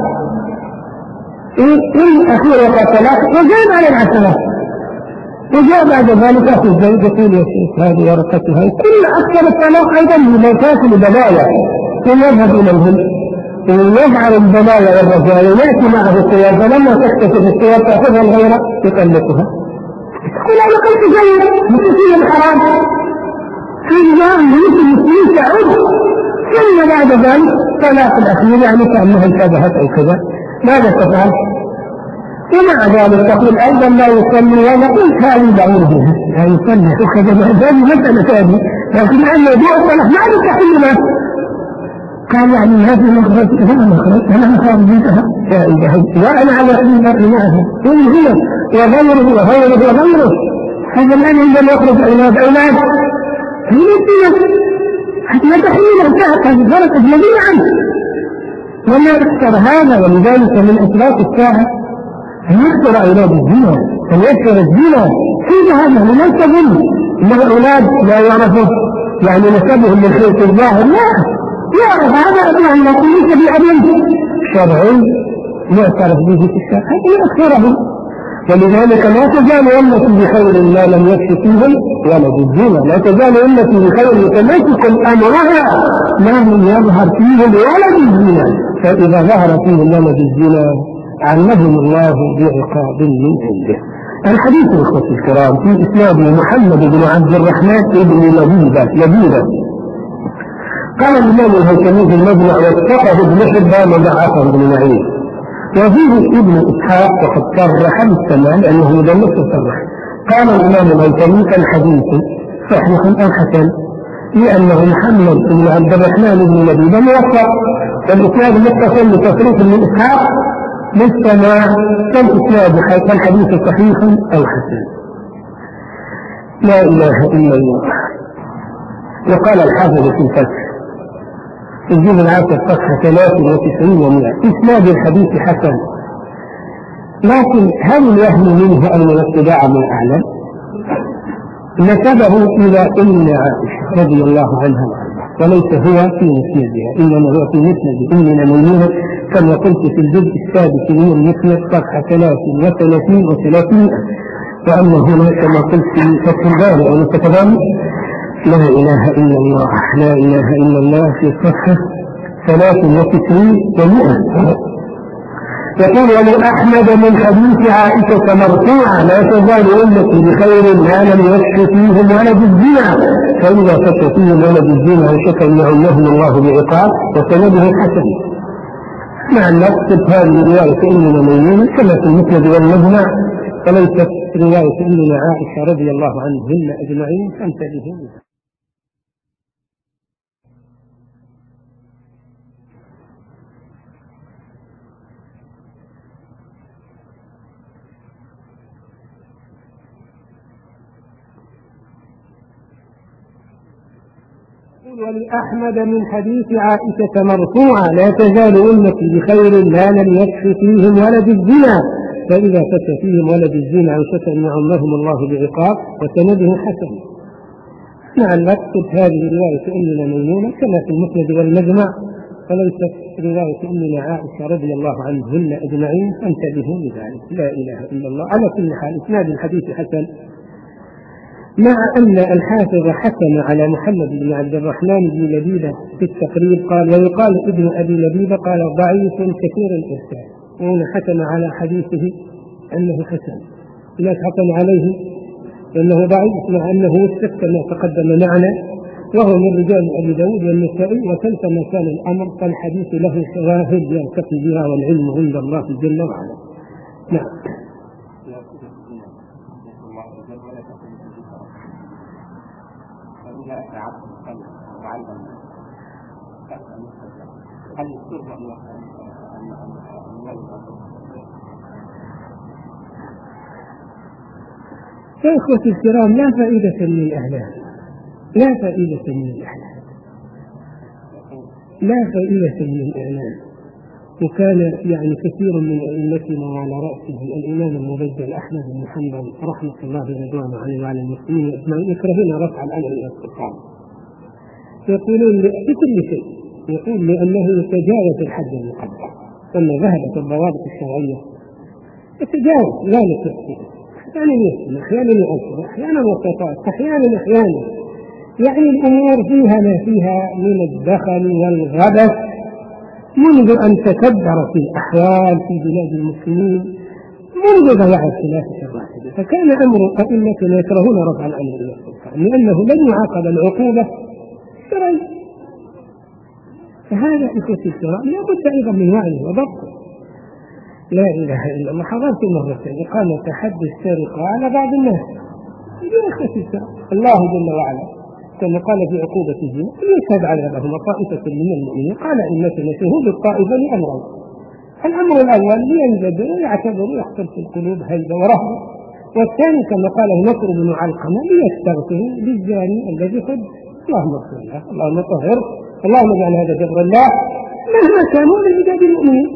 إن أخير وقت طلاق وجاء على العشرات وجاء بعد ذلك أخي الزوج يقول يا شيخ هذه ورقتها كل أكثر الطلاق أيضا لموتات البلايا ثم يذهب إلى الهند ويجعل البلايا والرجال ويأتي معه الثياب فلما تكتشف الثياب تأخذها الغيرة يطلقها تقول أنا قلت زي مكتسين الحرام في نظام يمكن المسلمين تعود ثم بعد ذلك طلاق الأخير يعني كأنها انتبهت أو كذا ماذا تفعل؟ ومع ذلك تقول أيضا لا يصلي ونقول هذه بعيد بها لا يصلي وكذا هذه مسألة ثانية لكن أن يبيع الصلاة ما يستحيل له قال يعني هذه مخرج أنا مخرج أنا مخرج بيتها يا إلهي وأنا على كل مرء معها كل هي وغيره وغيره وغيره هذا الآن عندما يخرج أولاد أولاد هي الدنيا حتى تحميل انتهت هذه الفرقة الذين عنه وما أكثر هذا ولذلك من أسباب الساعة أن يكثر أولاد الزنا أن يكثر الزنا كيف هذا لمن تظن إنه أولاد لا يعرفه يعني نسبهم من خلق الظاهر لا يعرف هذا أبناء الله ليس بأبن شرعي يعترف به في الشرع هذا أكثره ولذلك لا تزال أمتي بخير ما لم يكف فيهم ولد الزنا لا تزال أمتي بخير متمسك أمرها ما لم يظهر فيهم ولد الزنا فإذا ظهر فيهم ولد الزنا علمهم الله بعقاب من عنده. الحديث الأخوة الكرام في إسناد محمد بن عبد الرحمن بن لبيبة لبيبة قال الإمام الهيثمي في المجمع واتقه ابن حبان وضعفه ابن معين وفيه ابن إسحاق وقد صرح بالسماع لأنه يدلس وصرح قال الإمام الهيثمي الحديث صحيح أو حسن لأنه محمد بن عبد الرحمن بن لبيبة موفق والإسناد متصل بتصريح من إسحاق للسماع فالإسناد الحديث صحيح أو حسن. لا إله إلا الله. وقال الحافظ في الفتح الجزء العاشر صفحة ثلاثة وتسعين ومئة إسناد الحديث حسن لكن هل الوهم منه أن الاتباع ما أعلم نسبه إلى أم عائشة رضي الله عنها وليس هو في مسندها إنما هو في مسند أمنا ميمونة كما قلت في الجزء السادس من المسند صفحة ثلاثة وثلاثين وثلاثين وأما هنا كما قلت في فتح الباري أو الكتبان لا إله إلا الله لا إله إلا الله في صفحة ثلاث وتسعين ومئة يقول ولأحمد من حديث عائشة مرفوعا لا تزال أمتي بخير ما لم يشك فيهم ولد الزنا فإذا شك فيهم ولد الزنا وشك أن يعلمهم الله بعقاب وسنده حسن مع النقص هذه رواية أمنا ميمونة كما في المسند والمجمع وليست رواية أمنا عائشة رضي الله عنهن أجمعين فانتبهوا. ولأحمد من حديث عائشة مرفوعا لا تزال أمتي بخير ما لم يكف فيهم ولد الزنا فإذا فت فيهم ولد الزنا أو شك أن يعمهم الله بعقاب وسنده حسن مع المقصد هذه رواية أمنا ميمونة كما في المسند والمجمع وليست رواية أمنا عائشة رضي الله عنهن أجمعين، فانتبهوا لذلك. لا إله إلا الله. على كل حال إسناد الحديث حسن، مع أن الحافظ حكم على محمد بن عبد الرحمن بن لبيبة في التقريب قال ويقال ابن أبي لبيبة قال ضعيف كثير الإرسال، وهنا حكم على حديثه أنه حسن، لا حكم عليه أنه ضعيف مع أنه وثق كما تقدم معنا، وهو من رجال أبي داود والنسائي. وكيف ما كان الأمر فالحديث له شواهد يلتقي بها والعلم عند الله جل وعلا. نعم. يا إخوتي الكرام، لا فائدة من الإعلام، لا فائدة من الإعلام، لا فائدة من الإعلام. وكان يعني كثير من أئمتنا وعلى رأسهم الإمام المبجل أحمد بن حنبل رحمة الله ورضوانه عليه وعلى المسلمين أجمعين يكرهون رفع الأمر إلى السلطان، يقولون بكل شيء، يقول لأنه يتجاوز الحد المقدر، ثم ذهبت الضوابط الشرعية يتجاوز ذلك، أحيانا يسمع أحيانا يؤثر أحيانا وسطات أحيانا أحيانا يعني الأمور فيها ما فيها من الدخل والغبث منذ أن تكبرت الأحوال في بلاد المسلمين، منذ ضياع الخلافة الراشدة. فكان أمر أئمتنا يكرهون رفع الأمر إلى السلطان لأنه لن يعاقب العقوبة الشرعية. فهذا إخوتي الكرام لا بد أيضا من وعي وضبط. لا إله إلا الله. حضرت مرة إقامة حد السرقة على بعض الناس، يا إخوتي الكرام الله جل وعلا كما قال في عقوبة الزنا يشهد على لهم طائفة من المؤمنين، قال إنما شهود الطائفة لأمرين: الأمر الأول لينزجروا ويعتبروا يحصل في القلوب هيبة ورهبة، والثاني كما قاله نصر بن علقمة ليستغفروا للزاني الذي قد اللهم اغفر له اللهم طهر اللهم اجعل هذا جبر الله مهما كانوا من عباد المؤمنين.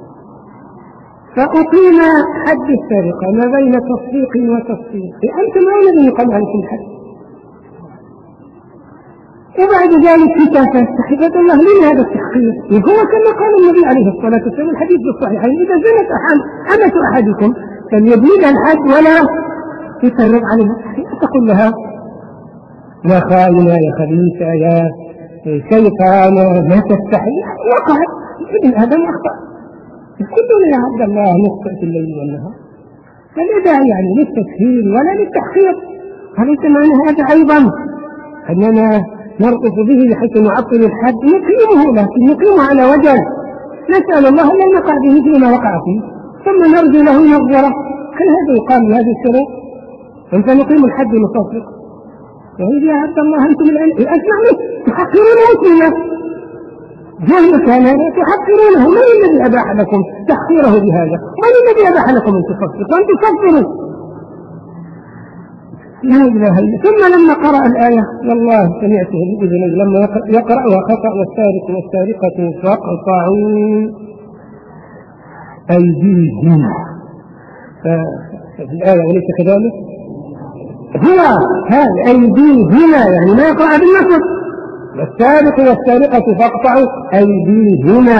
فأقيم حد السرقة ما بين تصديق وتصديق، أنتم أين الذي يقام عليكم الحد؟ وبعد ذلك كتابة صحيفة الله من هذا التحقيق، وهو كما قال النبي عليه الصلاة والسلام الحديث بالصحيحين: إذا زنت أمة أحدكم فليبلغ الحد ولا يفرق عليها. تقول لها يا خائنة يا خبيثة يا شيطانة لا تستحي، وقعت ابن آدم أخطأ، كلنا يا عبد الله نخطئ في الليل والنهار، فلا داعي يعني للتسهيل ولا للتحقيق. أليس معنى هذا أيضا أننا نرقص به بحيث نعطل الحد؟ نقيمه، لكن نقيمه على وجل، نسأل الله أن نقع به فيما وقع فيه، ثم نرجو له نظرة. هل هذا يقام بهذه الشروط؟ أنت نقيم الحد نصدق؟ يقول يا عبد الله أنتم الآن أسمع منه تحقرون مسلما جهل كان تحقرونه، من الذي أباح لكم تحقيره بهذا؟ من الذي أباح لكم أن تصدقوا؟ أن تصدقوا لا إله إلا. ثم لما قرأ الآية والله سمعته بإذنه لما يقرأها خطأ: والسارق والسارقة فاقطعوا أيديهما. ففي الآية وليس كذلك هنا هذا أيديهما يعني ما يقرأ بالنصب: والسارق والسارقة فاقطعوا أيديهما.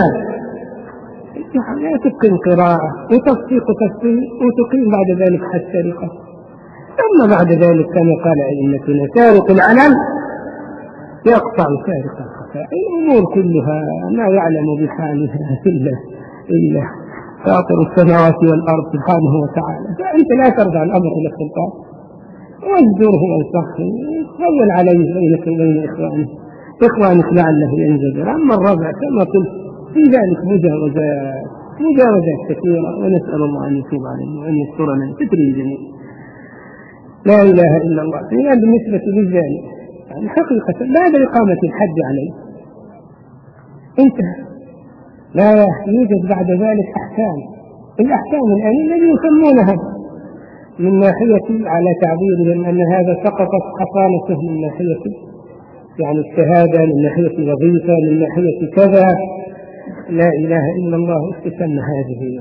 لا تتقن قراءة وتصديق تصديق وتقيم بعد ذلك حتى السرقة. ثم بعد ذلك كما قال أئمتنا: سارق العلم يقطع سارق الخفاء. الأمور كلها ما يعلم بحالها إلا إلا فاطر السماوات والأرض سبحانه وتعالى. فأنت لا ترجع الأمر إلى السلطان، واجبره وانصحه وخول عليه بينك وبين إخوانه إخوانك لعله ينزجر. أما الربع كما قلت في ذلك مجاوزات مجاوزات كثيرة، ونسأل الله أن يتوب علينا وأن يسترنا ستر الجميع. لا إله إلا الله. الآن بالنسبة للزاني يعني حقيقة بعد إقامة الحد عليه انتهى، لا يوجد بعد ذلك أحكام. الأحكام الآن الذي يسمونها من ناحية على تعبيرهم أن هذا سقطت حصانته من ناحية يعني الشهادة، من ناحية الوظيفة، من ناحية كذا. لا إله إلا الله. استسمى هذه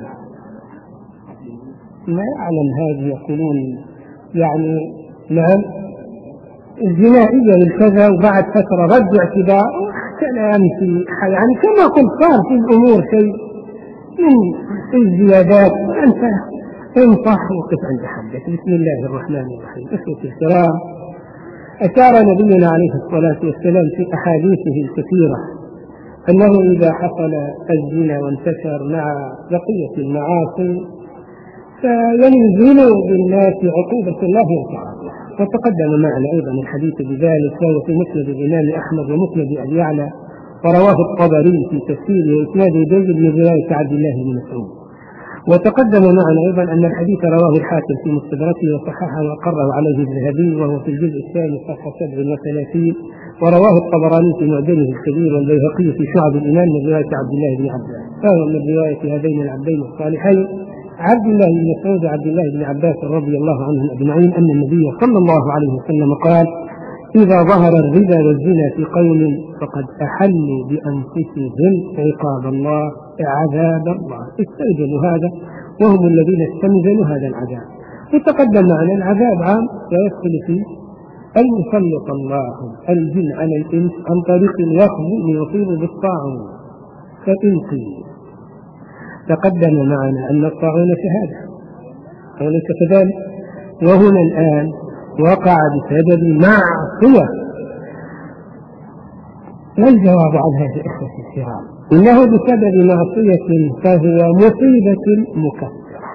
ما يعلم هذه يقولون يعني نعم الجنائية للكذا، وبعد فترة رد اعتبار كلام في يعني كما قلت صار في الأمور شيء من الزيادات، أنت انصح وقف عند حدك. بسم الله الرحمن الرحيم. أخوة الكرام، أشار نبينا عليه الصلاة والسلام في أحاديثه الكثيرة أنه إذا حصل الزنا وانتشر مع بقية المعاصي فينزل بالناس عقوبة الله تعالى. وتقدم معنا أيضا الحديث بذلك، وهو في مسند الإمام أحمد ومسند أبي يعلى، ورواه الطبري في تفسيره وإسناده جيد من رواية عبد الله بن مسعود. وتقدم معنا أيضا أن الحديث رواه الحاكم في مستدركه وصححه وقره عليه الذهبي، وهو في الجزء الثاني صفحة سبع وثلاثين، ورواه الطبراني في معجمه الكبير والبيهقي في شعب الإيمان من رواية عبد الله بن عباس، فهو من رواية هذين العبدين الصالحين عبد الله بن مسعود وعبد الله بن عباس رضي الله عنهم أجمعين أن النبي صلى الله عليه وسلم قال: إذا ظهر الربا والزنا في قوم فقد أحلوا بأنفسهم عقاب الله عذاب الله. استوجبوا هذا وهم الذين استنزلوا هذا العذاب. وتقدم معنا العذاب عام ويدخل فيه أن يسلط الله الجن على الإنس عن طريق الوخز ليصيب بالطاعون. فإن قيل تقدم معنا أن الطاعون شهادة وليس كذلك، وهنا الآن وقع بسبب معصية. والجواب عن هذه إخوة الكرام إنه بسبب معصية فهو مصيبة مكفرة،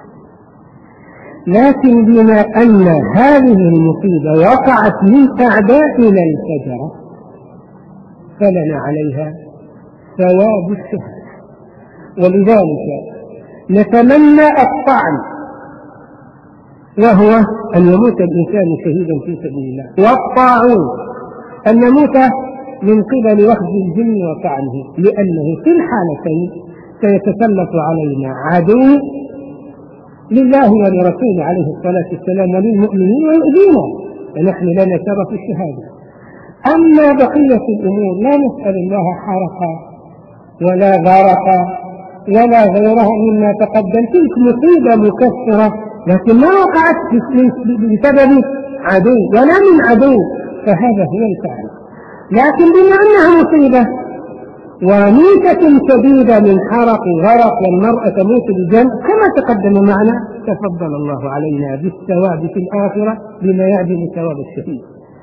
لكن بما أن هذه المصيبة وقعت من أعدائنا الفجرة فلنا عليها ثواب الشهادة. ولذلك نتمنى الطعن، وهو أن يموت الإنسان شهيدا في سبيل الله، والطاعون أن يموت من قبل وخز الجن وطعنه، لأنه في الحالتين سيتسلط علينا عدو لله ولرسوله عليه الصلاة والسلام وللمؤمنين ويؤذينا، فنحن لنا شرف الشهادة. أما بقية الأمور لا نسأل الله حرقا ولا غرقا ولا غيرها مما تقدم، تلك مصيبة مكسرة لكن ما وقعت بسبب عدو ولا من عدو، فهذا هو الفعل. لكن بما أنها مصيبة وميتة شديدة من حرق غرق والمرأة تموت بجنب كما تقدم معنا، تفضل الله علينا بالثواب في الآخرة بما يعدل ثواب الشهيد.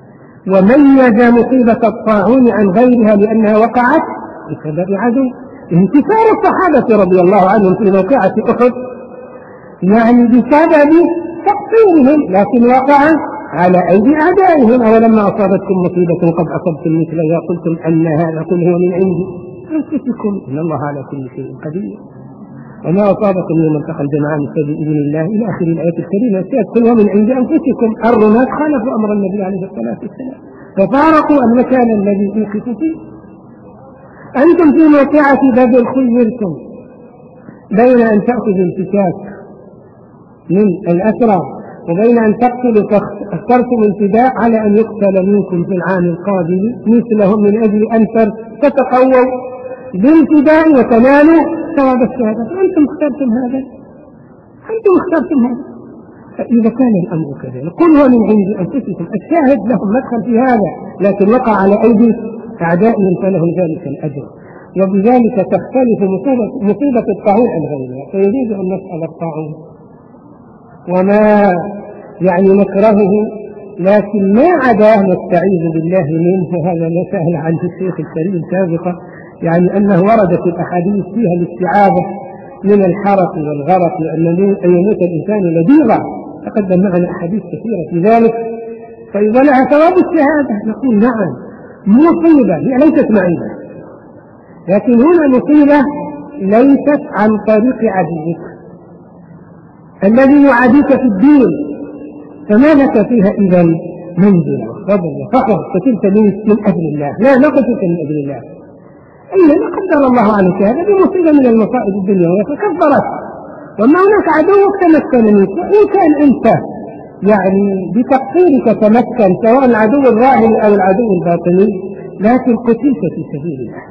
وميز مصيبة الطاعون عن غيرها لأنها وقعت بسبب عدو. انتصار الصحابة رضي الله عنهم في موقعة أحد يعني بسبب تقصيرهم، لكن وقع على أيدي أعدائهم. أولما أصابتكم مصيبة قد أصبتم مثلها قلتم أن هذا كل هو من عند أنفسكم إن الله على كل شيء قدير. وما أصابكم يوم التقى الجمعان فبإذن الله إلى آخر الآية الكريمة كل هو من عند أنفسكم. الرماة خالفوا أمر النبي عليه الصلاة والسلام ففارقوا المكان الذي يوقفوا فيه. أنتم في موقعة بدر خيرتم بين أن تأخذوا الفكاك من الأسرى وبين أن تقتلوا، فاخترتم الفداء على أن يقتل منكم في العام القادم مثلهم من أجل أن تتقووا بالفداء وتنالوا ثواب الشهادة. فأنتم اخترتم هذا، أنتم اخترتم هذا. فإذا كان الأمر كذلك قل هو من عند أنفسكم، الشاهد لهم مدخل في هذا، لكن وقع على أيدي أعدائهم فلهم ذلك الأجر. وبذلك تختلف مصيبة الطاعون عن غيرها. فيريد أن نسأل الطاعون وما يعني نكرهه، لكن ما عداه نستعيذ بالله منه. هذا ما سأل عنه الشيخ الكريم سابقا، يعني أنه وردت الأحاديث فيها الاستعاذة من الحرق والغرق أن يموت الإنسان لديغا. تقدم معنا أحاديث كثيرة في ذلك. فإذا لها ثواب الشهادة نقول نعم مصيبة ليست معيبة، لكن هنا مصيبة ليست عن طريق عدوك الذي يعاديك في الدين، فما لك فيها إذا منزل وفضل وفخر فتلك من أجل الله. لا نقصك من أجل الله، إلا قدر الله عنك هذا بمصيبة من المصائب الدنيا وتكبرت. وما هناك عدوك تمكن منك، وإن كان أنت يعني بتقصيرك تمكن سواء العدو الظاهري أو العدو الباطني، لكن قتلت في سبيل الله.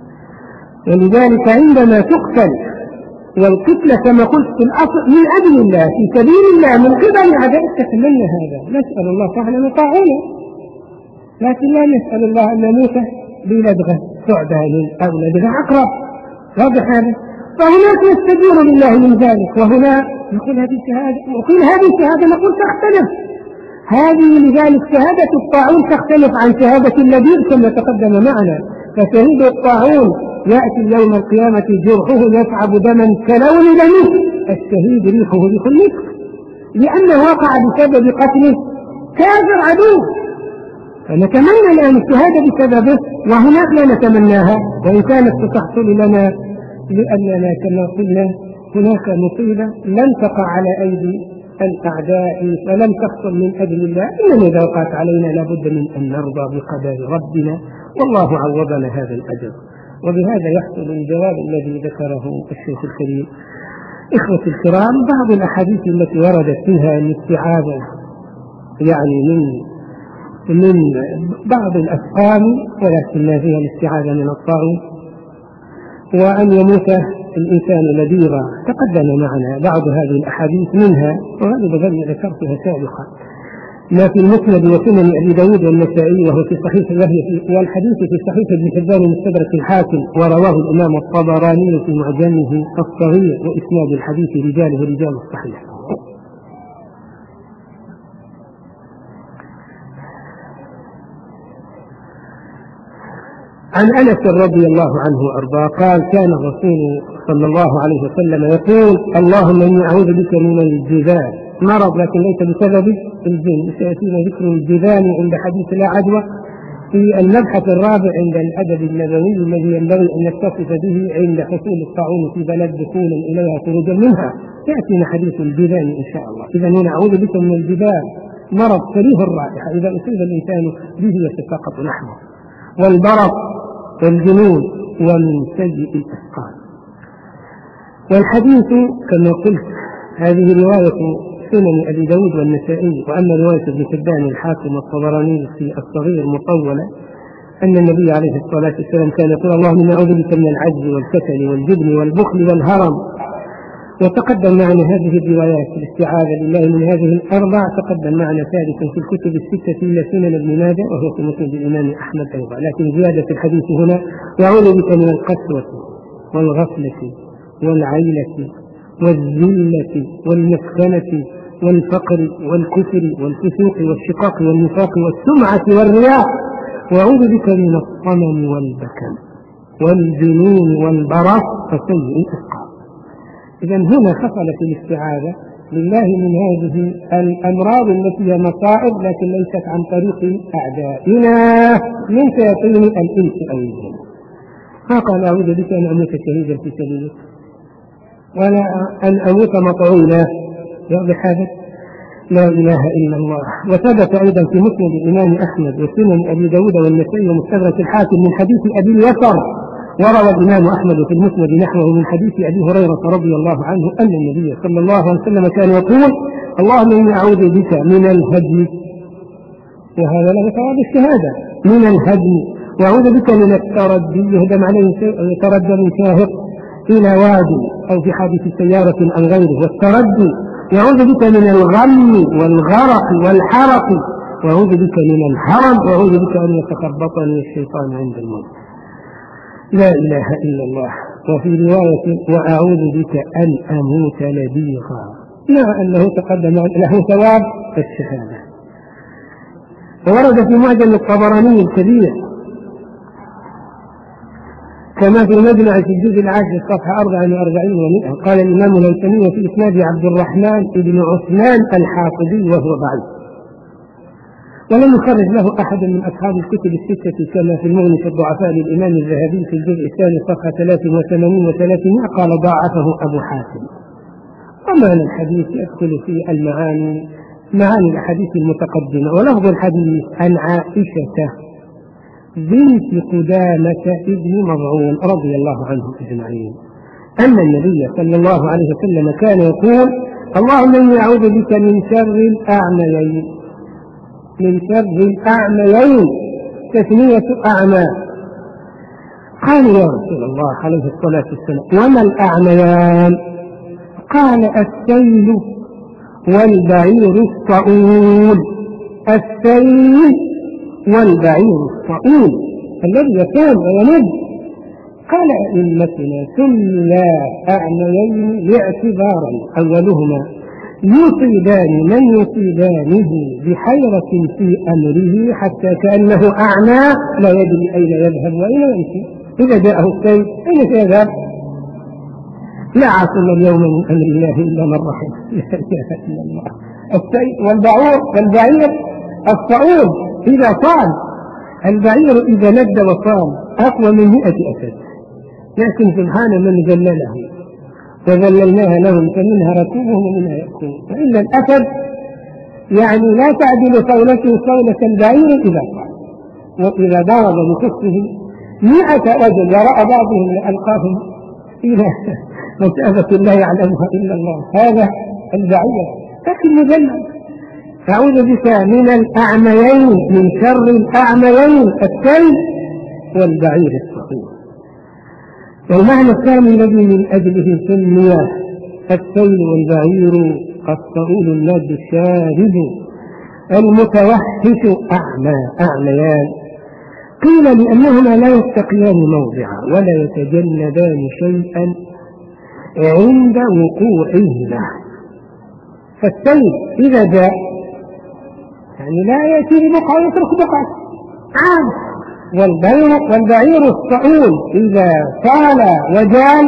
ولذلك عندما تقتل والقتل كما قلت في الأصل من أجل الله في سبيل الله من قبل أعدائك تتمنى هذا. نسأل الله تعالى أن يطاعونه، لكن لا نسأل الله أن نموت بلدغة ثعبان أولى بها عقرب، واضح هذا؟ فهناك يستجير لله من ذلك، وهنا نقول هذه شهادة، وقيل هذه شهادة نقول تختلف، هذه لذلك شهادة الطاعون تختلف عن شهادة اللبيب كما تقدم معنا. فشهيد الطاعون يأتي يوم القيامة جرحه يصعب دما كلون دمه، الشهيد ريحه ريح المسك، لأنه وقع بسبب قتله كافر عدو، فنتمنى الآن الشهادة بسببه، وهناك لا نتمناها وإن كانت ستحصل لنا، لأننا كما قلنا هناك مصيبة لن تقع على أيدي الأعداء فلم تحصل من أجل الله، إنما إذا وقعت علينا لابد من أن نرضى بقدر ربنا، والله عوضنا هذا الأجر. وبهذا يحصل الجواب الذي ذكره الشيخ الكريم. إخوتي الكرام، بعض الأحاديث التي وردت فيها الاستعاذة يعني من من بعض الأسقام، ولكن ما فيها الاستعاذة من الطاعون، وأن يموت الإنسان لبيغا، تقدم معنا بعض هذه الأحاديث منها، وهذا الذي ذكرتها سابقا ما في المسند وسنن أبي داود والنسائي، وهو في صحيح والحديث في صحيح ابن حبان مستدرك الحاكم، ورواه الإمام الطبراني في معجمه الصغير، وإسناد الحديث رجاله رجال الصحيح. عن أنس رضي الله عنه وأرضاه قال: كان الرسول صلى الله عليه وسلم يقول: اللهم إني أعوذ بك من الجذام، مرض لكن ليس بسبب الجن، سيأتينا ذكر الجذام عند حديث لا عدوى في المبحث الرابع عند الأدب النبوي الذي ينبغي أن نتصف به عند حصول الطاعون في بلد دخولا إليها خروجا منها، يأتينا حديث الجذام إن شاء الله. إذا هنا أعوذ بك من الجذام، مرض كريه الرائحة إذا أصيب الإنسان به يتساقط لحمه، والبرق والجنون ومن سيء الأسقام. والحديث كما قلت هذه رواية سنن أبي داود والنسائي، وأما رواية ابن حبان الحاكم والطبراني في الصغير مطولة أن النبي عليه الصلاة والسلام كان يقول: اللهم إني أعوذ بك من العجز والكسل والجبن والبخل والهرم. وتقدم معنا هذه الروايات الاستعاذة بالله من هذه الأربع، تقدم معنا ثالثا في الكتب الستة إلا سنن ابن ماجه، وهو في مسند الإمام أحمد أيضا، لكن زيادة الحديث هنا: وأعوذ بك من القسوة والغفلة والعيلة والذلة والمسكنة والفقر والكفر والفسوق والشقاق والنفاق والسمعة والرياء، وأعوذ بك من الصمم والبكم والجنون والبرص وسيء الأسقام. إذن هنا حصلت الاستعاذة بالله من هذه الأمراض التي هي مصائب لكن ليست عن طريق أعدائنا من شياطين الإنس أو الجن. فقال: أعوذ بك أن أموت شهيدا في سبيلك، ولا أن أموت مطعونا، واضح هذا؟ لا إله إلا الله. وثبت أيضا في مسند الإمام أحمد وسنن أبي داود والنسائي ومستدرك الحاكم من حديث أبي اليسر، وروى الإمام أحمد في المسند نحوه من حديث أبي هريرة رضي الله عنه أن النبي صلى الله عليه وسلم كان يقول: اللهم إني أعوذ بك من الهدم، وهذا له ثواب الشهادة، من الهدم، وأعوذ بك من التردي، يهدم عليه يتردى من شاهق إلى وادي أو في حادث سيارة عن غيره، والتردي، وأعوذ بك من الغم والغرق والحرق، وأعوذ بك من الهرم، وأعوذ بك أن يتخبطني الشيطان عند الموت. لا إله إلا الله. وفي رواية: وأعوذ بك أن أموت لبيغا، مع أنه تقدم له ثواب الشهادة. وورد في معجم الطبراني الكبير كما في المجمع في الجزء العاشر صفحة أربعة وأربعين ومئة، قال الإمام الهيثمي في إسناد عبد الرحمن بن عثمان الحافظي وهو ضعيف، ولم يخرج له أحد من أصحاب الكتب الستة كما في المغني في الضعفاء للإمام الذهبي في الجزء الثاني صفحة ثلاث وثمانين وثلاثمائة، قال: ضاعفه أبو حاتم. ومعنى الحديث يدخل في المعاني معاني الأحاديث المتقدمة. ولفظ الحديث عن عائشة بنت قدامة ابن مظعون رضي الله عنهم أجمعين أن النبي صلى الله عليه وسلم كان يقول: اللهم إني أعوذ بك من شر الأعميين، من شر الأعميين، تثنية أعمى. قال: يا رسول الله عليه الصلاة والسلام وما الأعميان؟ قال: السيل والبعير الطؤول، السيل والبعير الطؤول. الذي يكون ويمد. قال أئمتنا سميا أعميين لاعتبارا: أولهما يصيبان من يصيبانه بحيرة في أمره حتى كأنه أعمى لا يدري أين يذهب وأين يمشي. إذا جاءه السيل أين سيذهب؟ لا عاصم اليوم من أمر الله إلا من رحم. لا إله إلا الله. السيل والبعير والبعير الصعود إذا صال، البعير إذا ند وصال أقوى من مئة أسد، لكن سبحان من ذلله وذللناها لهم فمنها ركوبهم ومنها يأكلون. فإن الأسد يعني لا تعدل صولته صولة البعير إذا صال. وإذا ضرب بكفه مئة رجل وراء بعضهم لألقاهم إلى مسألة لا يعلمها إلا الله. هذا البعير لكن مذلل. أعوذ بك من الأعميين، من شر الأعميين السيل والبعير الصغير. والمعنى الثاني الذي من أجله سمي السيل والبعير الصغير الناد الشارد المتوحش أعمى أعميان. قيل لأنهما لا يتقيان موضعا ولا يتجنبان شيئا عند وقوعهما. فالسيل إذا جاء يعني لا يأتي ببقعة ويترك بقعة عام، والبعير, والبعير الصعود إذا طال وجال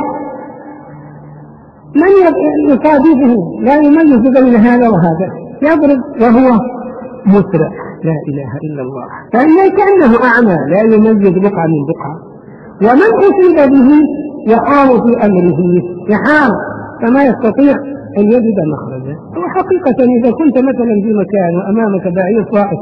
من يصادفه لا يميز بين هذا وهذا، يضرب وهو مسرع. لا إله إلا الله. فإنه كأنه أعمى لا يميز بقعة من بقعة. ومن أصيب به يحام في أمره، يحام فما يستطيع أن يجد مخرجا. وحقيقة إذا كنت مثلا في مكان وأمامك بعير صائف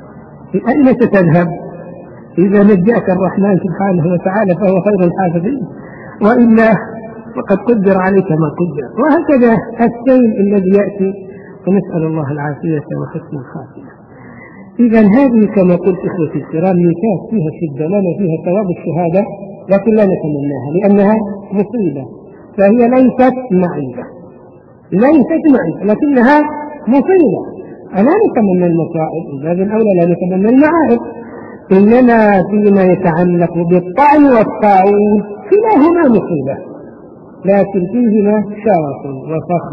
أين ستذهب؟ إذا نجاك الرحمن سبحانه وتعالى فهو خير الحافظين، وإلا فقد قدر عليك ما قدر. وهكذا السيل الذي يأتي، ونسأل الله العافية وحسن الخاتمة. إذا هذه كما قلت إخوتي الكرام ميثاق فيها شدة لنا فيها ثواب الشهادة، لكن لا نتمناها لأنها مصيبة، فهي ليست معيبة ليست معيبة لكنها مصيبة. ألا نتمنى المصائب، بهذا الأولى لا نتمنى المعائب. إنما فيما يتعلق بالطعن والطاعون كلاهما مصيبة، لكن فيهما شرف وفخر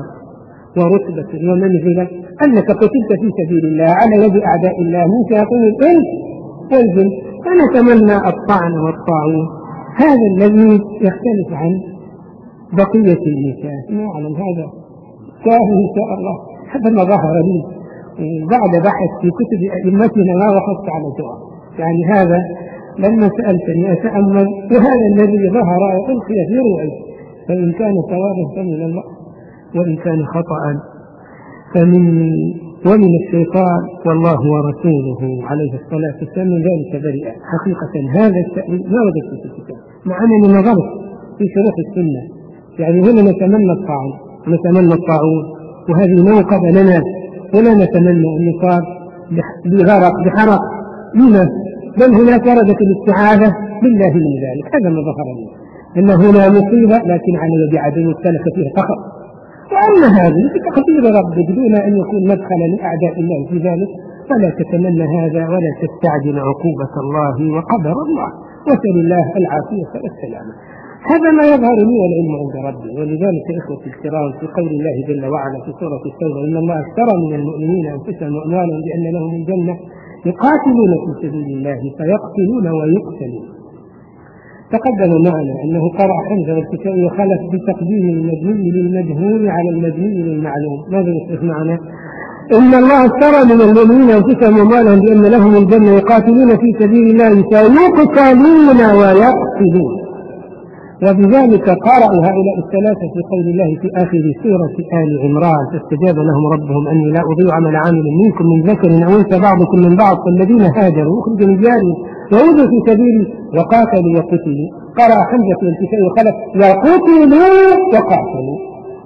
ورتبة ومنزلة، أنك قتلت في سبيل الله على يد أعداء الله من شياطين الإنس والجن. فنتمنى الطعن والطاعون، هذا الذي يختلف عن بقية الميثاق. نعلم هذا كافي إن شاء الله. هذا ما ظهر لي بعد بحث في كتب أئمتنا ما وقفت على جواب، يعني هذا لما سألتني أتأمل، وهذا الذي ظهر ألقي في روعي، فإن كان صوابا فمن الله وإن كان خطأ فمن ومن الشيطان، والله ورسوله عليه الصلاة والسلام من ذلك بريئا. حقيقة هذا التأويل ما وجدت في الكتاب، مع أنني نظرت في شروح السنة. يعني هنا نتمنى الطاعون ونتمنى الطاعون، وهذه موقف لنا، ولا نتمنى أن يصاب بغرق بحرق لنا، بل هناك وردت الاستعاذة بالله من ذلك. هذا ما ظهر لنا، أن هنا مصيبة لكن على يد عدو السلف فيه فقط. وأما هذه بتقدير ربك دون أن يكون مدخلا لأعداء الله في ذلك، فلا تتمنى هذا ولا تستعجل عقوبة الله وقدر الله، وسل الله العافية والسلامة. هذا ما يظهر لي والعلم عند ربي. ولذلك إخوتي الكرام في قول الله جل وعلا في سورة التوبة: إن الله اشترى من المؤمنين أنفسهم وأموالهم بأن لهم الجنة يقاتلون في سبيل الله فيقتلون ويقتلون. تقدم معنا أنه قرأ حمزة والكسائي وخلف بتقديم المبني للمجهول على المبني للمعلوم. ماذا يصح معنا؟ إن الله اشترى من المؤمنين أنفسهم وأموالهم بأن لهم الجنة يقاتلون في سبيل الله فيقتلون ويقتلون. وبذلك قرأوا هؤلاء الثلاثة في قول الله في آخر سورة آل عمران: فاستجاب لهم ربهم أني لا أضيع عمل عامل منكم من ذكر أو أنثى بعضكم من بعض، فالذين هاجروا وأخرجوا من ديارهم وأوذوا في سبيلي وقاتلوا وقتلوا. قرأ حمزة والكسائي وخلف: وقتلوا وقاتلوا.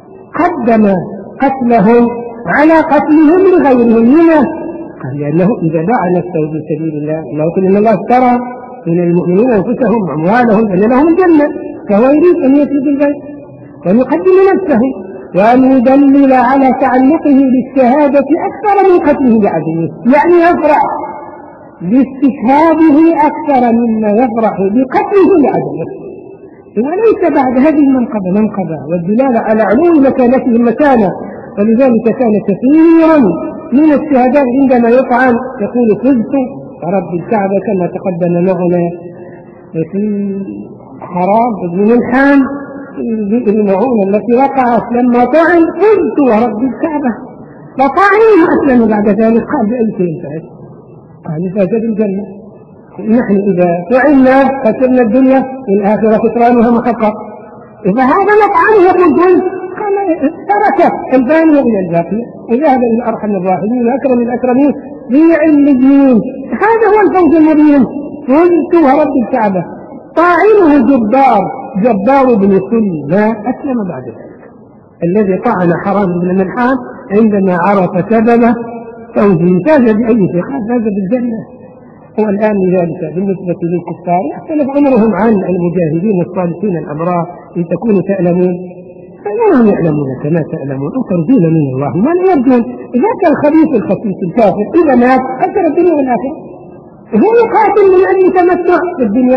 قدم قتلهم على قتلهم لغيرهم. لما؟ قال لأنه إذا باع نفسه في سبيل الله، الله يقول إن الله اشترى من المؤمنين أنفسهم وأموالهم بأن لهم الجنة، فهو يريد أن يترك البيت وأن يقدم نفسه وأن يدلل على تعلقه بالشهادة أكثر من قتله بعدوه. يعني يفرح باستشهاده أكثر مما يفرح بقتله لعدمه، وليس بعد هذه المنقبة منقبة والدلالة على علو مكانته مكانة. ولذلك كان كثيرا من الشهداء عندما يطعن يقول فزت ورب الكعبة، كما تقدم معنا في حرام بن ملحان المعونة التي وقعت لما طعن فزت ورب الكعبة، فطعنه أسلم بعد ذلك قال بأي شيء فاز؟ قال فاز بالجنة. نحن إذا طعنا خسرنا الدنيا والآخرة خسرانها محقق، فهذا نطعنه يقول قال ترك البانية إلى الباقية وذهب إلى أرحم الراحمين وأكرم الأكرمين في عليين. هذا هو الفوز المبين. فزت ورب الكعبة. طاعنه جبار جبار بن سلمى أسلم بعد ذلك، الذي طعن حرام بن ملحان عندما عرف سببه فوزه فاز بأي شيء؟ فاز بالجنة. والآن لذلك بالنسبة للكفار يختلف أمرهم عن المجاهدين الصالحين الأبرار. إن تكونوا تعلمون فإنهم يعلمون كما تعلمون أو ترجون من الله ما لا يرجون. إذا كان الخبيث الخسيس الكافر إذا مات خسر الدنيا والآخرة. هو يقاتل من أجل تمتع في الدنيا،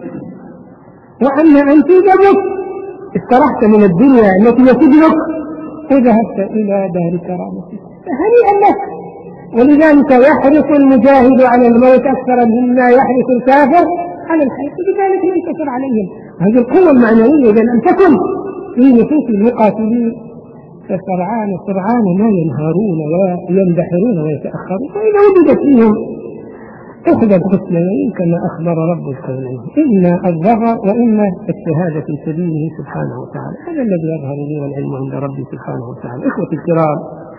وأما أنت جبت استرحت من الدنيا التي يسجنك وذهبت إلى دار كرامتك فهنيئا لك. ولذلك يحرص المجاهد على الموت أكثر مما يحرص الكافر على الحياة، لذلك ينتصر عليهم. هذه القوة المعنوية إذا لم تكن في نفوس المقاتلين فسرعان سرعان ما ينهارون ويندحرون ويتأخرون. فإذا وجدت فيهم أخذت غسلين كما أخبر رب الكونين، إما الظهر وإما الشهادة في سبيله سبحانه وتعالى. هذا الذي يظهر لي والعلم عند ربي سبحانه وتعالى. إخوتي الكرام،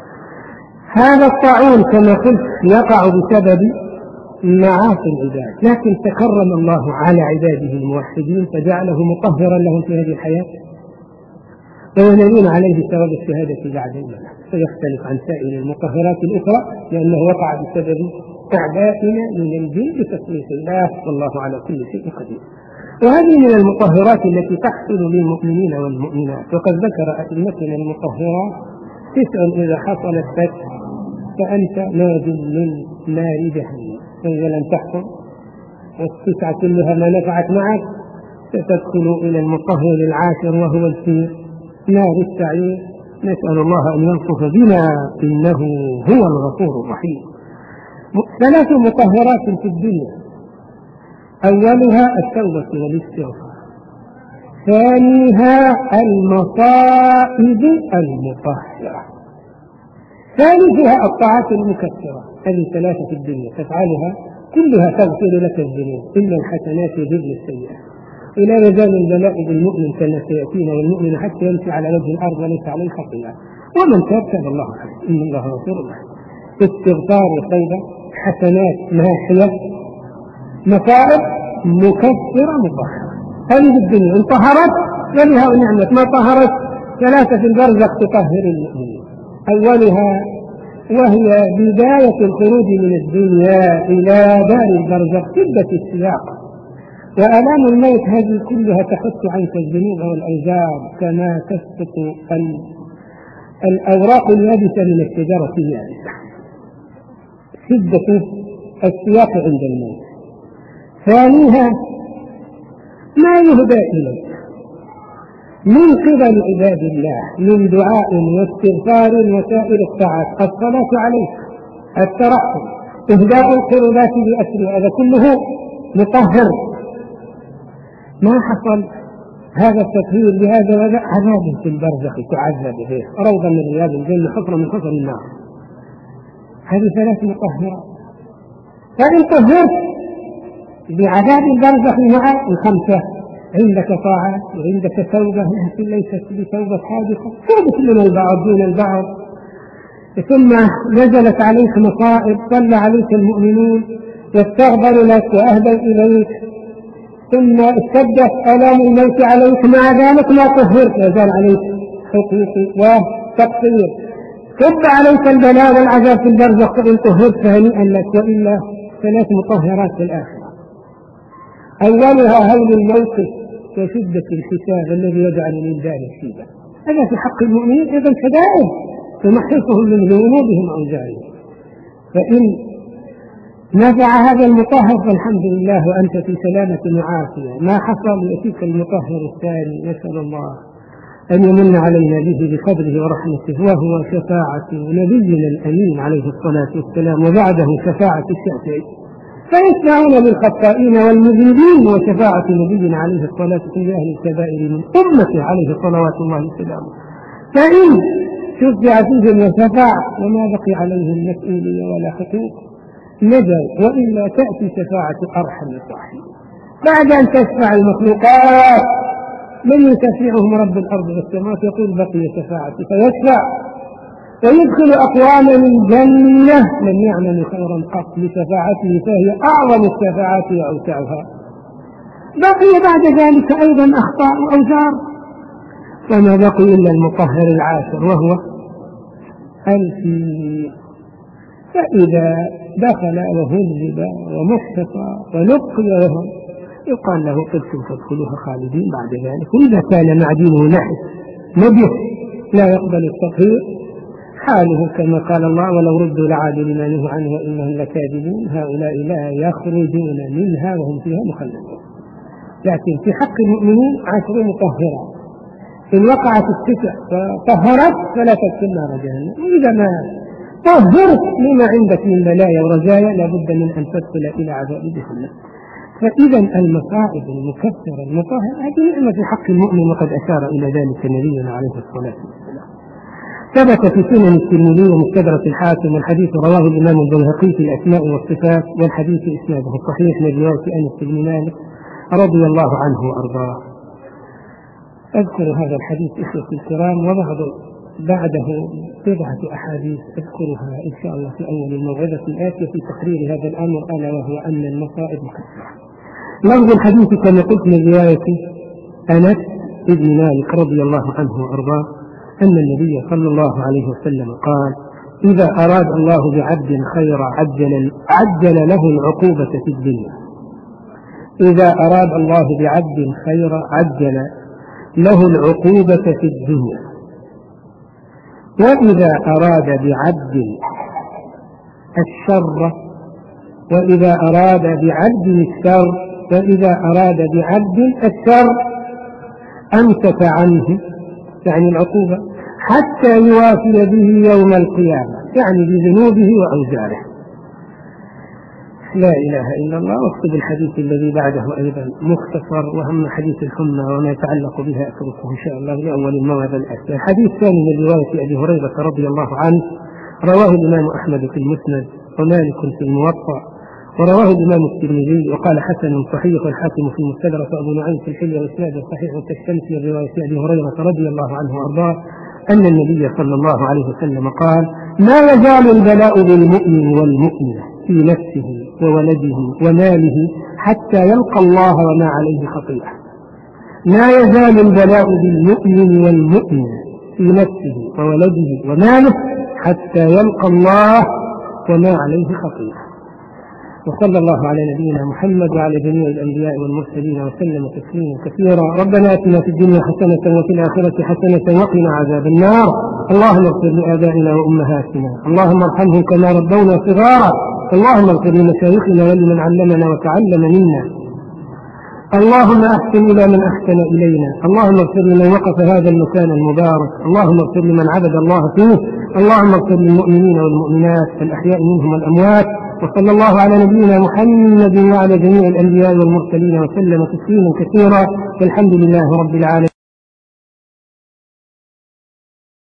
هذا الطاعون كما قلت يقع بسبب معاصي العباد، لكن تكرم الله على عباده الموحدين فجعله مطهرا لهم في هذه الحياة وينالون عليه ثواب الشهادة بعد الموت. فيختلف عن سائر المطهرات الأخرى لأنه وقع بسبب أعدائنا من الجن بتسمية الله، والله على كل شيء قدير. وهذه من المطهرات التي تحصل للمؤمنين والمؤمنات. وقد ذكر أئمتنا المطهرات تسع إذا حصلت بك فأنت نازل من نار جهنم، فإذا لم تحصل والتسعة كلها ما نفعت معك ستدخل إلى المطهر العاشر وهو السير نار السعير. نسأل الله أن يلطف بنا إنه هو الغفور الرحيم. ثلاث مطهرات في الدنيا: أولها التوبة والاستغفار، ثانيها المصائب المطهرة، ثالثها الطاعات المكفرة. هذه ثلاثة في الدنيا تفعلها كلها تغفر لك الذنوب إلا الحسنات يذهبن السيئات. إلى يزال البلاء بالمؤمن كما سيأتينا، والمؤمن حتى يمشي على وجه الأرض وليس عليه خطيئة، ومن تاب تاب الله عليه إن الله غفور رحيم. استغفار وتوبة، حسنات ماحية، مصائب مكفرة مطهرة. هذه الدنيا إن طهرت فلها ونعمة، ما طهرت ثلاثة في البرزخ تطهر المؤمنين. أولها وهي بداية الخروج من الدنيا إلى دار البرزخ شدة السياق وآلام الموت، هذه كلها تحث عنك الذنوب والأوزار كما تسقط الأوراق اليابسة من الشجرة اليابسة. شدة السياق عند الموت. ثانيها ما يهدى إليك من قبل عباد الله من دعاء واستغفار وسائر الطاعات، الصلاة عليك، الترحم، إهداء القربات بأسر، هذا كله مطهر. ما حصل هذا التطهير بهذا وهذا عذاب في البرزخ تعذب به، روضة من رياض الجنة، حفرة من حفر النار. هذه ثلاث مطهرات. فإن طهرت بعذاب البرزخ مع الخمسة عندك طاعة وعندك توبة لكن ليست بتوبة حادثة، توبة من البعض دون البعض، ثم نزلت عليك مصائب صلى عليك المؤمنون واستغفروا لك وأهدوا إليك، ثم اشتدت آلام الموت عليك، مع ذلك ما طهرت يزال عليك حقوق وتقصير، كب عليك البلاء والعذاب في البرزخ فإن طهرت فهنيئا لك، وإلا ثلاث مطهرات في الآخرة. أولها هول الموقف وشدة الحساب الذي يجعل الإنسان شيبا، هذا في حق المؤمنين أيضا كذلك، تمحصهم من ذنوبهم وأوزارهم. فإن نفع هذا المطهر فالحمد لله وأنت في سلامة وعافية. ما حصل يأتيك المطهر الثاني، نسأل الله أن يمن علينا به بفضله ورحمته، وهو شفاعة نبينا الأمين عليه الصلاة والسلام، وبعده شفاعة الشافعي، فيشفعون للخطائين والمذنبين، وشفاعة نبينا عليه الصلاة والسلام لأهل الكبائر من أمته عليه صلوات الله وسلامه. فإن شفع فيهم وشفاع وما بقي عليهم مسؤولية ولا حقوق نجوا، وإلا تأتي شفاعة أرحم الراحمين بعد أن تشفع المخلوقات. من يشفعهم رب الأرض والسماوات يقول بقي شفاعتي، فيشفع ويدخل أقواما الجنة لم يعملوا خيرا قط لشفاعته، فهي أعظم الشفاعات وأوسعها. بقي بعد ذلك أيضا أخطاء وأوزار، فما بقي إلا المطهر العاشر وهو الفيل. فإذا دخل وهذب ومحتفى ونقي وهم يقال له قلتم فادخلوها خالدين بعد ذلك. وإذا كان معدنه نحس نجس لا يقبل التطهير، حاله كما قال الله ولو ردوا لعادوا لما نهوا عنه وإنهم لكاذبون، هؤلاء لا يخرجون منها وهم فيها مخلدون. لكن في حق المؤمنين عشر مطهرات، إن وقعت الستة فطهرت فلا تدخل نار جهنم، وإذا ما طهرت لما عندك من بلايا ورزايا لابد من أن تدخل إلى عذاب جهنم. فإذا المصائب المكفرة المطهرة هذه نعمة في حق المؤمن، وقد أشار إلى ذلك نبينا عليه الصلاة والسلام. ثبت في سنن الترمذي ومستدرك الحاكم، والحديث رواه الإمام البيهقي في الأسماء والصفات، والحديث إسناده صحيح من رواية أنس بن مالك رضي الله عنه وأرضاه. أذكر هذا الحديث إخوتي الكرام، وبعض بعده بضعة أحاديث أذكرها إن شاء الله في أول الموعظة الآتية في تقرير هذا الأمر، ألا وهو أن المصائب مكثرة. لفظ الحديث كما قلت من رواية أنس بن مالك رضي الله عنه وأرضاه أن النبي صلى الله عليه وسلم قال: إذا أراد الله بعبد خيرا عجل, عجل له العقوبة في الدنيا. إذا أراد الله بعبد خيرا عجل له العقوبة في الدنيا، وإذا أراد بعبد الشر وإذا أراد بعبد الشر وإذا أراد بعبد الشر أمسك عنه، يعني العقوبة، حتى يوافي به يوم القيامة، يعني بذنوبه وأوزاره. لا إله إلا الله. واكتب الحديث الذي بعده أيضا مختصر، وهم حديث الحمى وما يتعلق بها أتركه إن شاء الله لأول الموعظة الآتية. الحديث الثاني من رواية أبي هريرة رضي الله عنه رواه الإمام أحمد في المسند ومالك في الموطأ، ورواه الإمام الترمذي وقال حسن صحيح، والحاكم في المستدرك وأبو نعيم في الحلية وإسناد صحيح وتشتمس من رواية أبي هريرة رضي الله عنه وأرضاه أن النبي صلى الله عليه وسلم قال: ما يزال البلاء بالمؤمن والمؤمنة في نفسه وولده وماله حتى يلقى الله وما عليه خطيئة. ما يزال البلاء بالمؤمن والمؤمنة في نفسه وولده وماله حتى يلقى الله وما عليه خطيئة. وصلى الله على نبينا محمد وعلى جميع الأنبياء والمرسلين وسلم تسليما كثيرا. ربنا آتنا في الدنيا حسنة وفي الآخرة حسنة وقنا عذاب النار. اللهم اغفر لآبائنا وأمهاتنا، اللهم ارحمهم كما ربونا صغارا، اللهم اغفر لمشايخنا ولمن علمنا وتعلم منا، اللهم أحسن إلى من أحسن إلينا، اللهم اغفر لمن وقف هذا المكان المبارك، اللهم اغفر لمن عبد الله فيه، اللهم اغفر للمؤمنين والمؤمنات الأحياء منهم والأموات. وصلى الله على نبينا محمد وعلى جميع الأنبياء والمرسلين وسلم تسليما كثيرا، والحمد لله رب العالمين.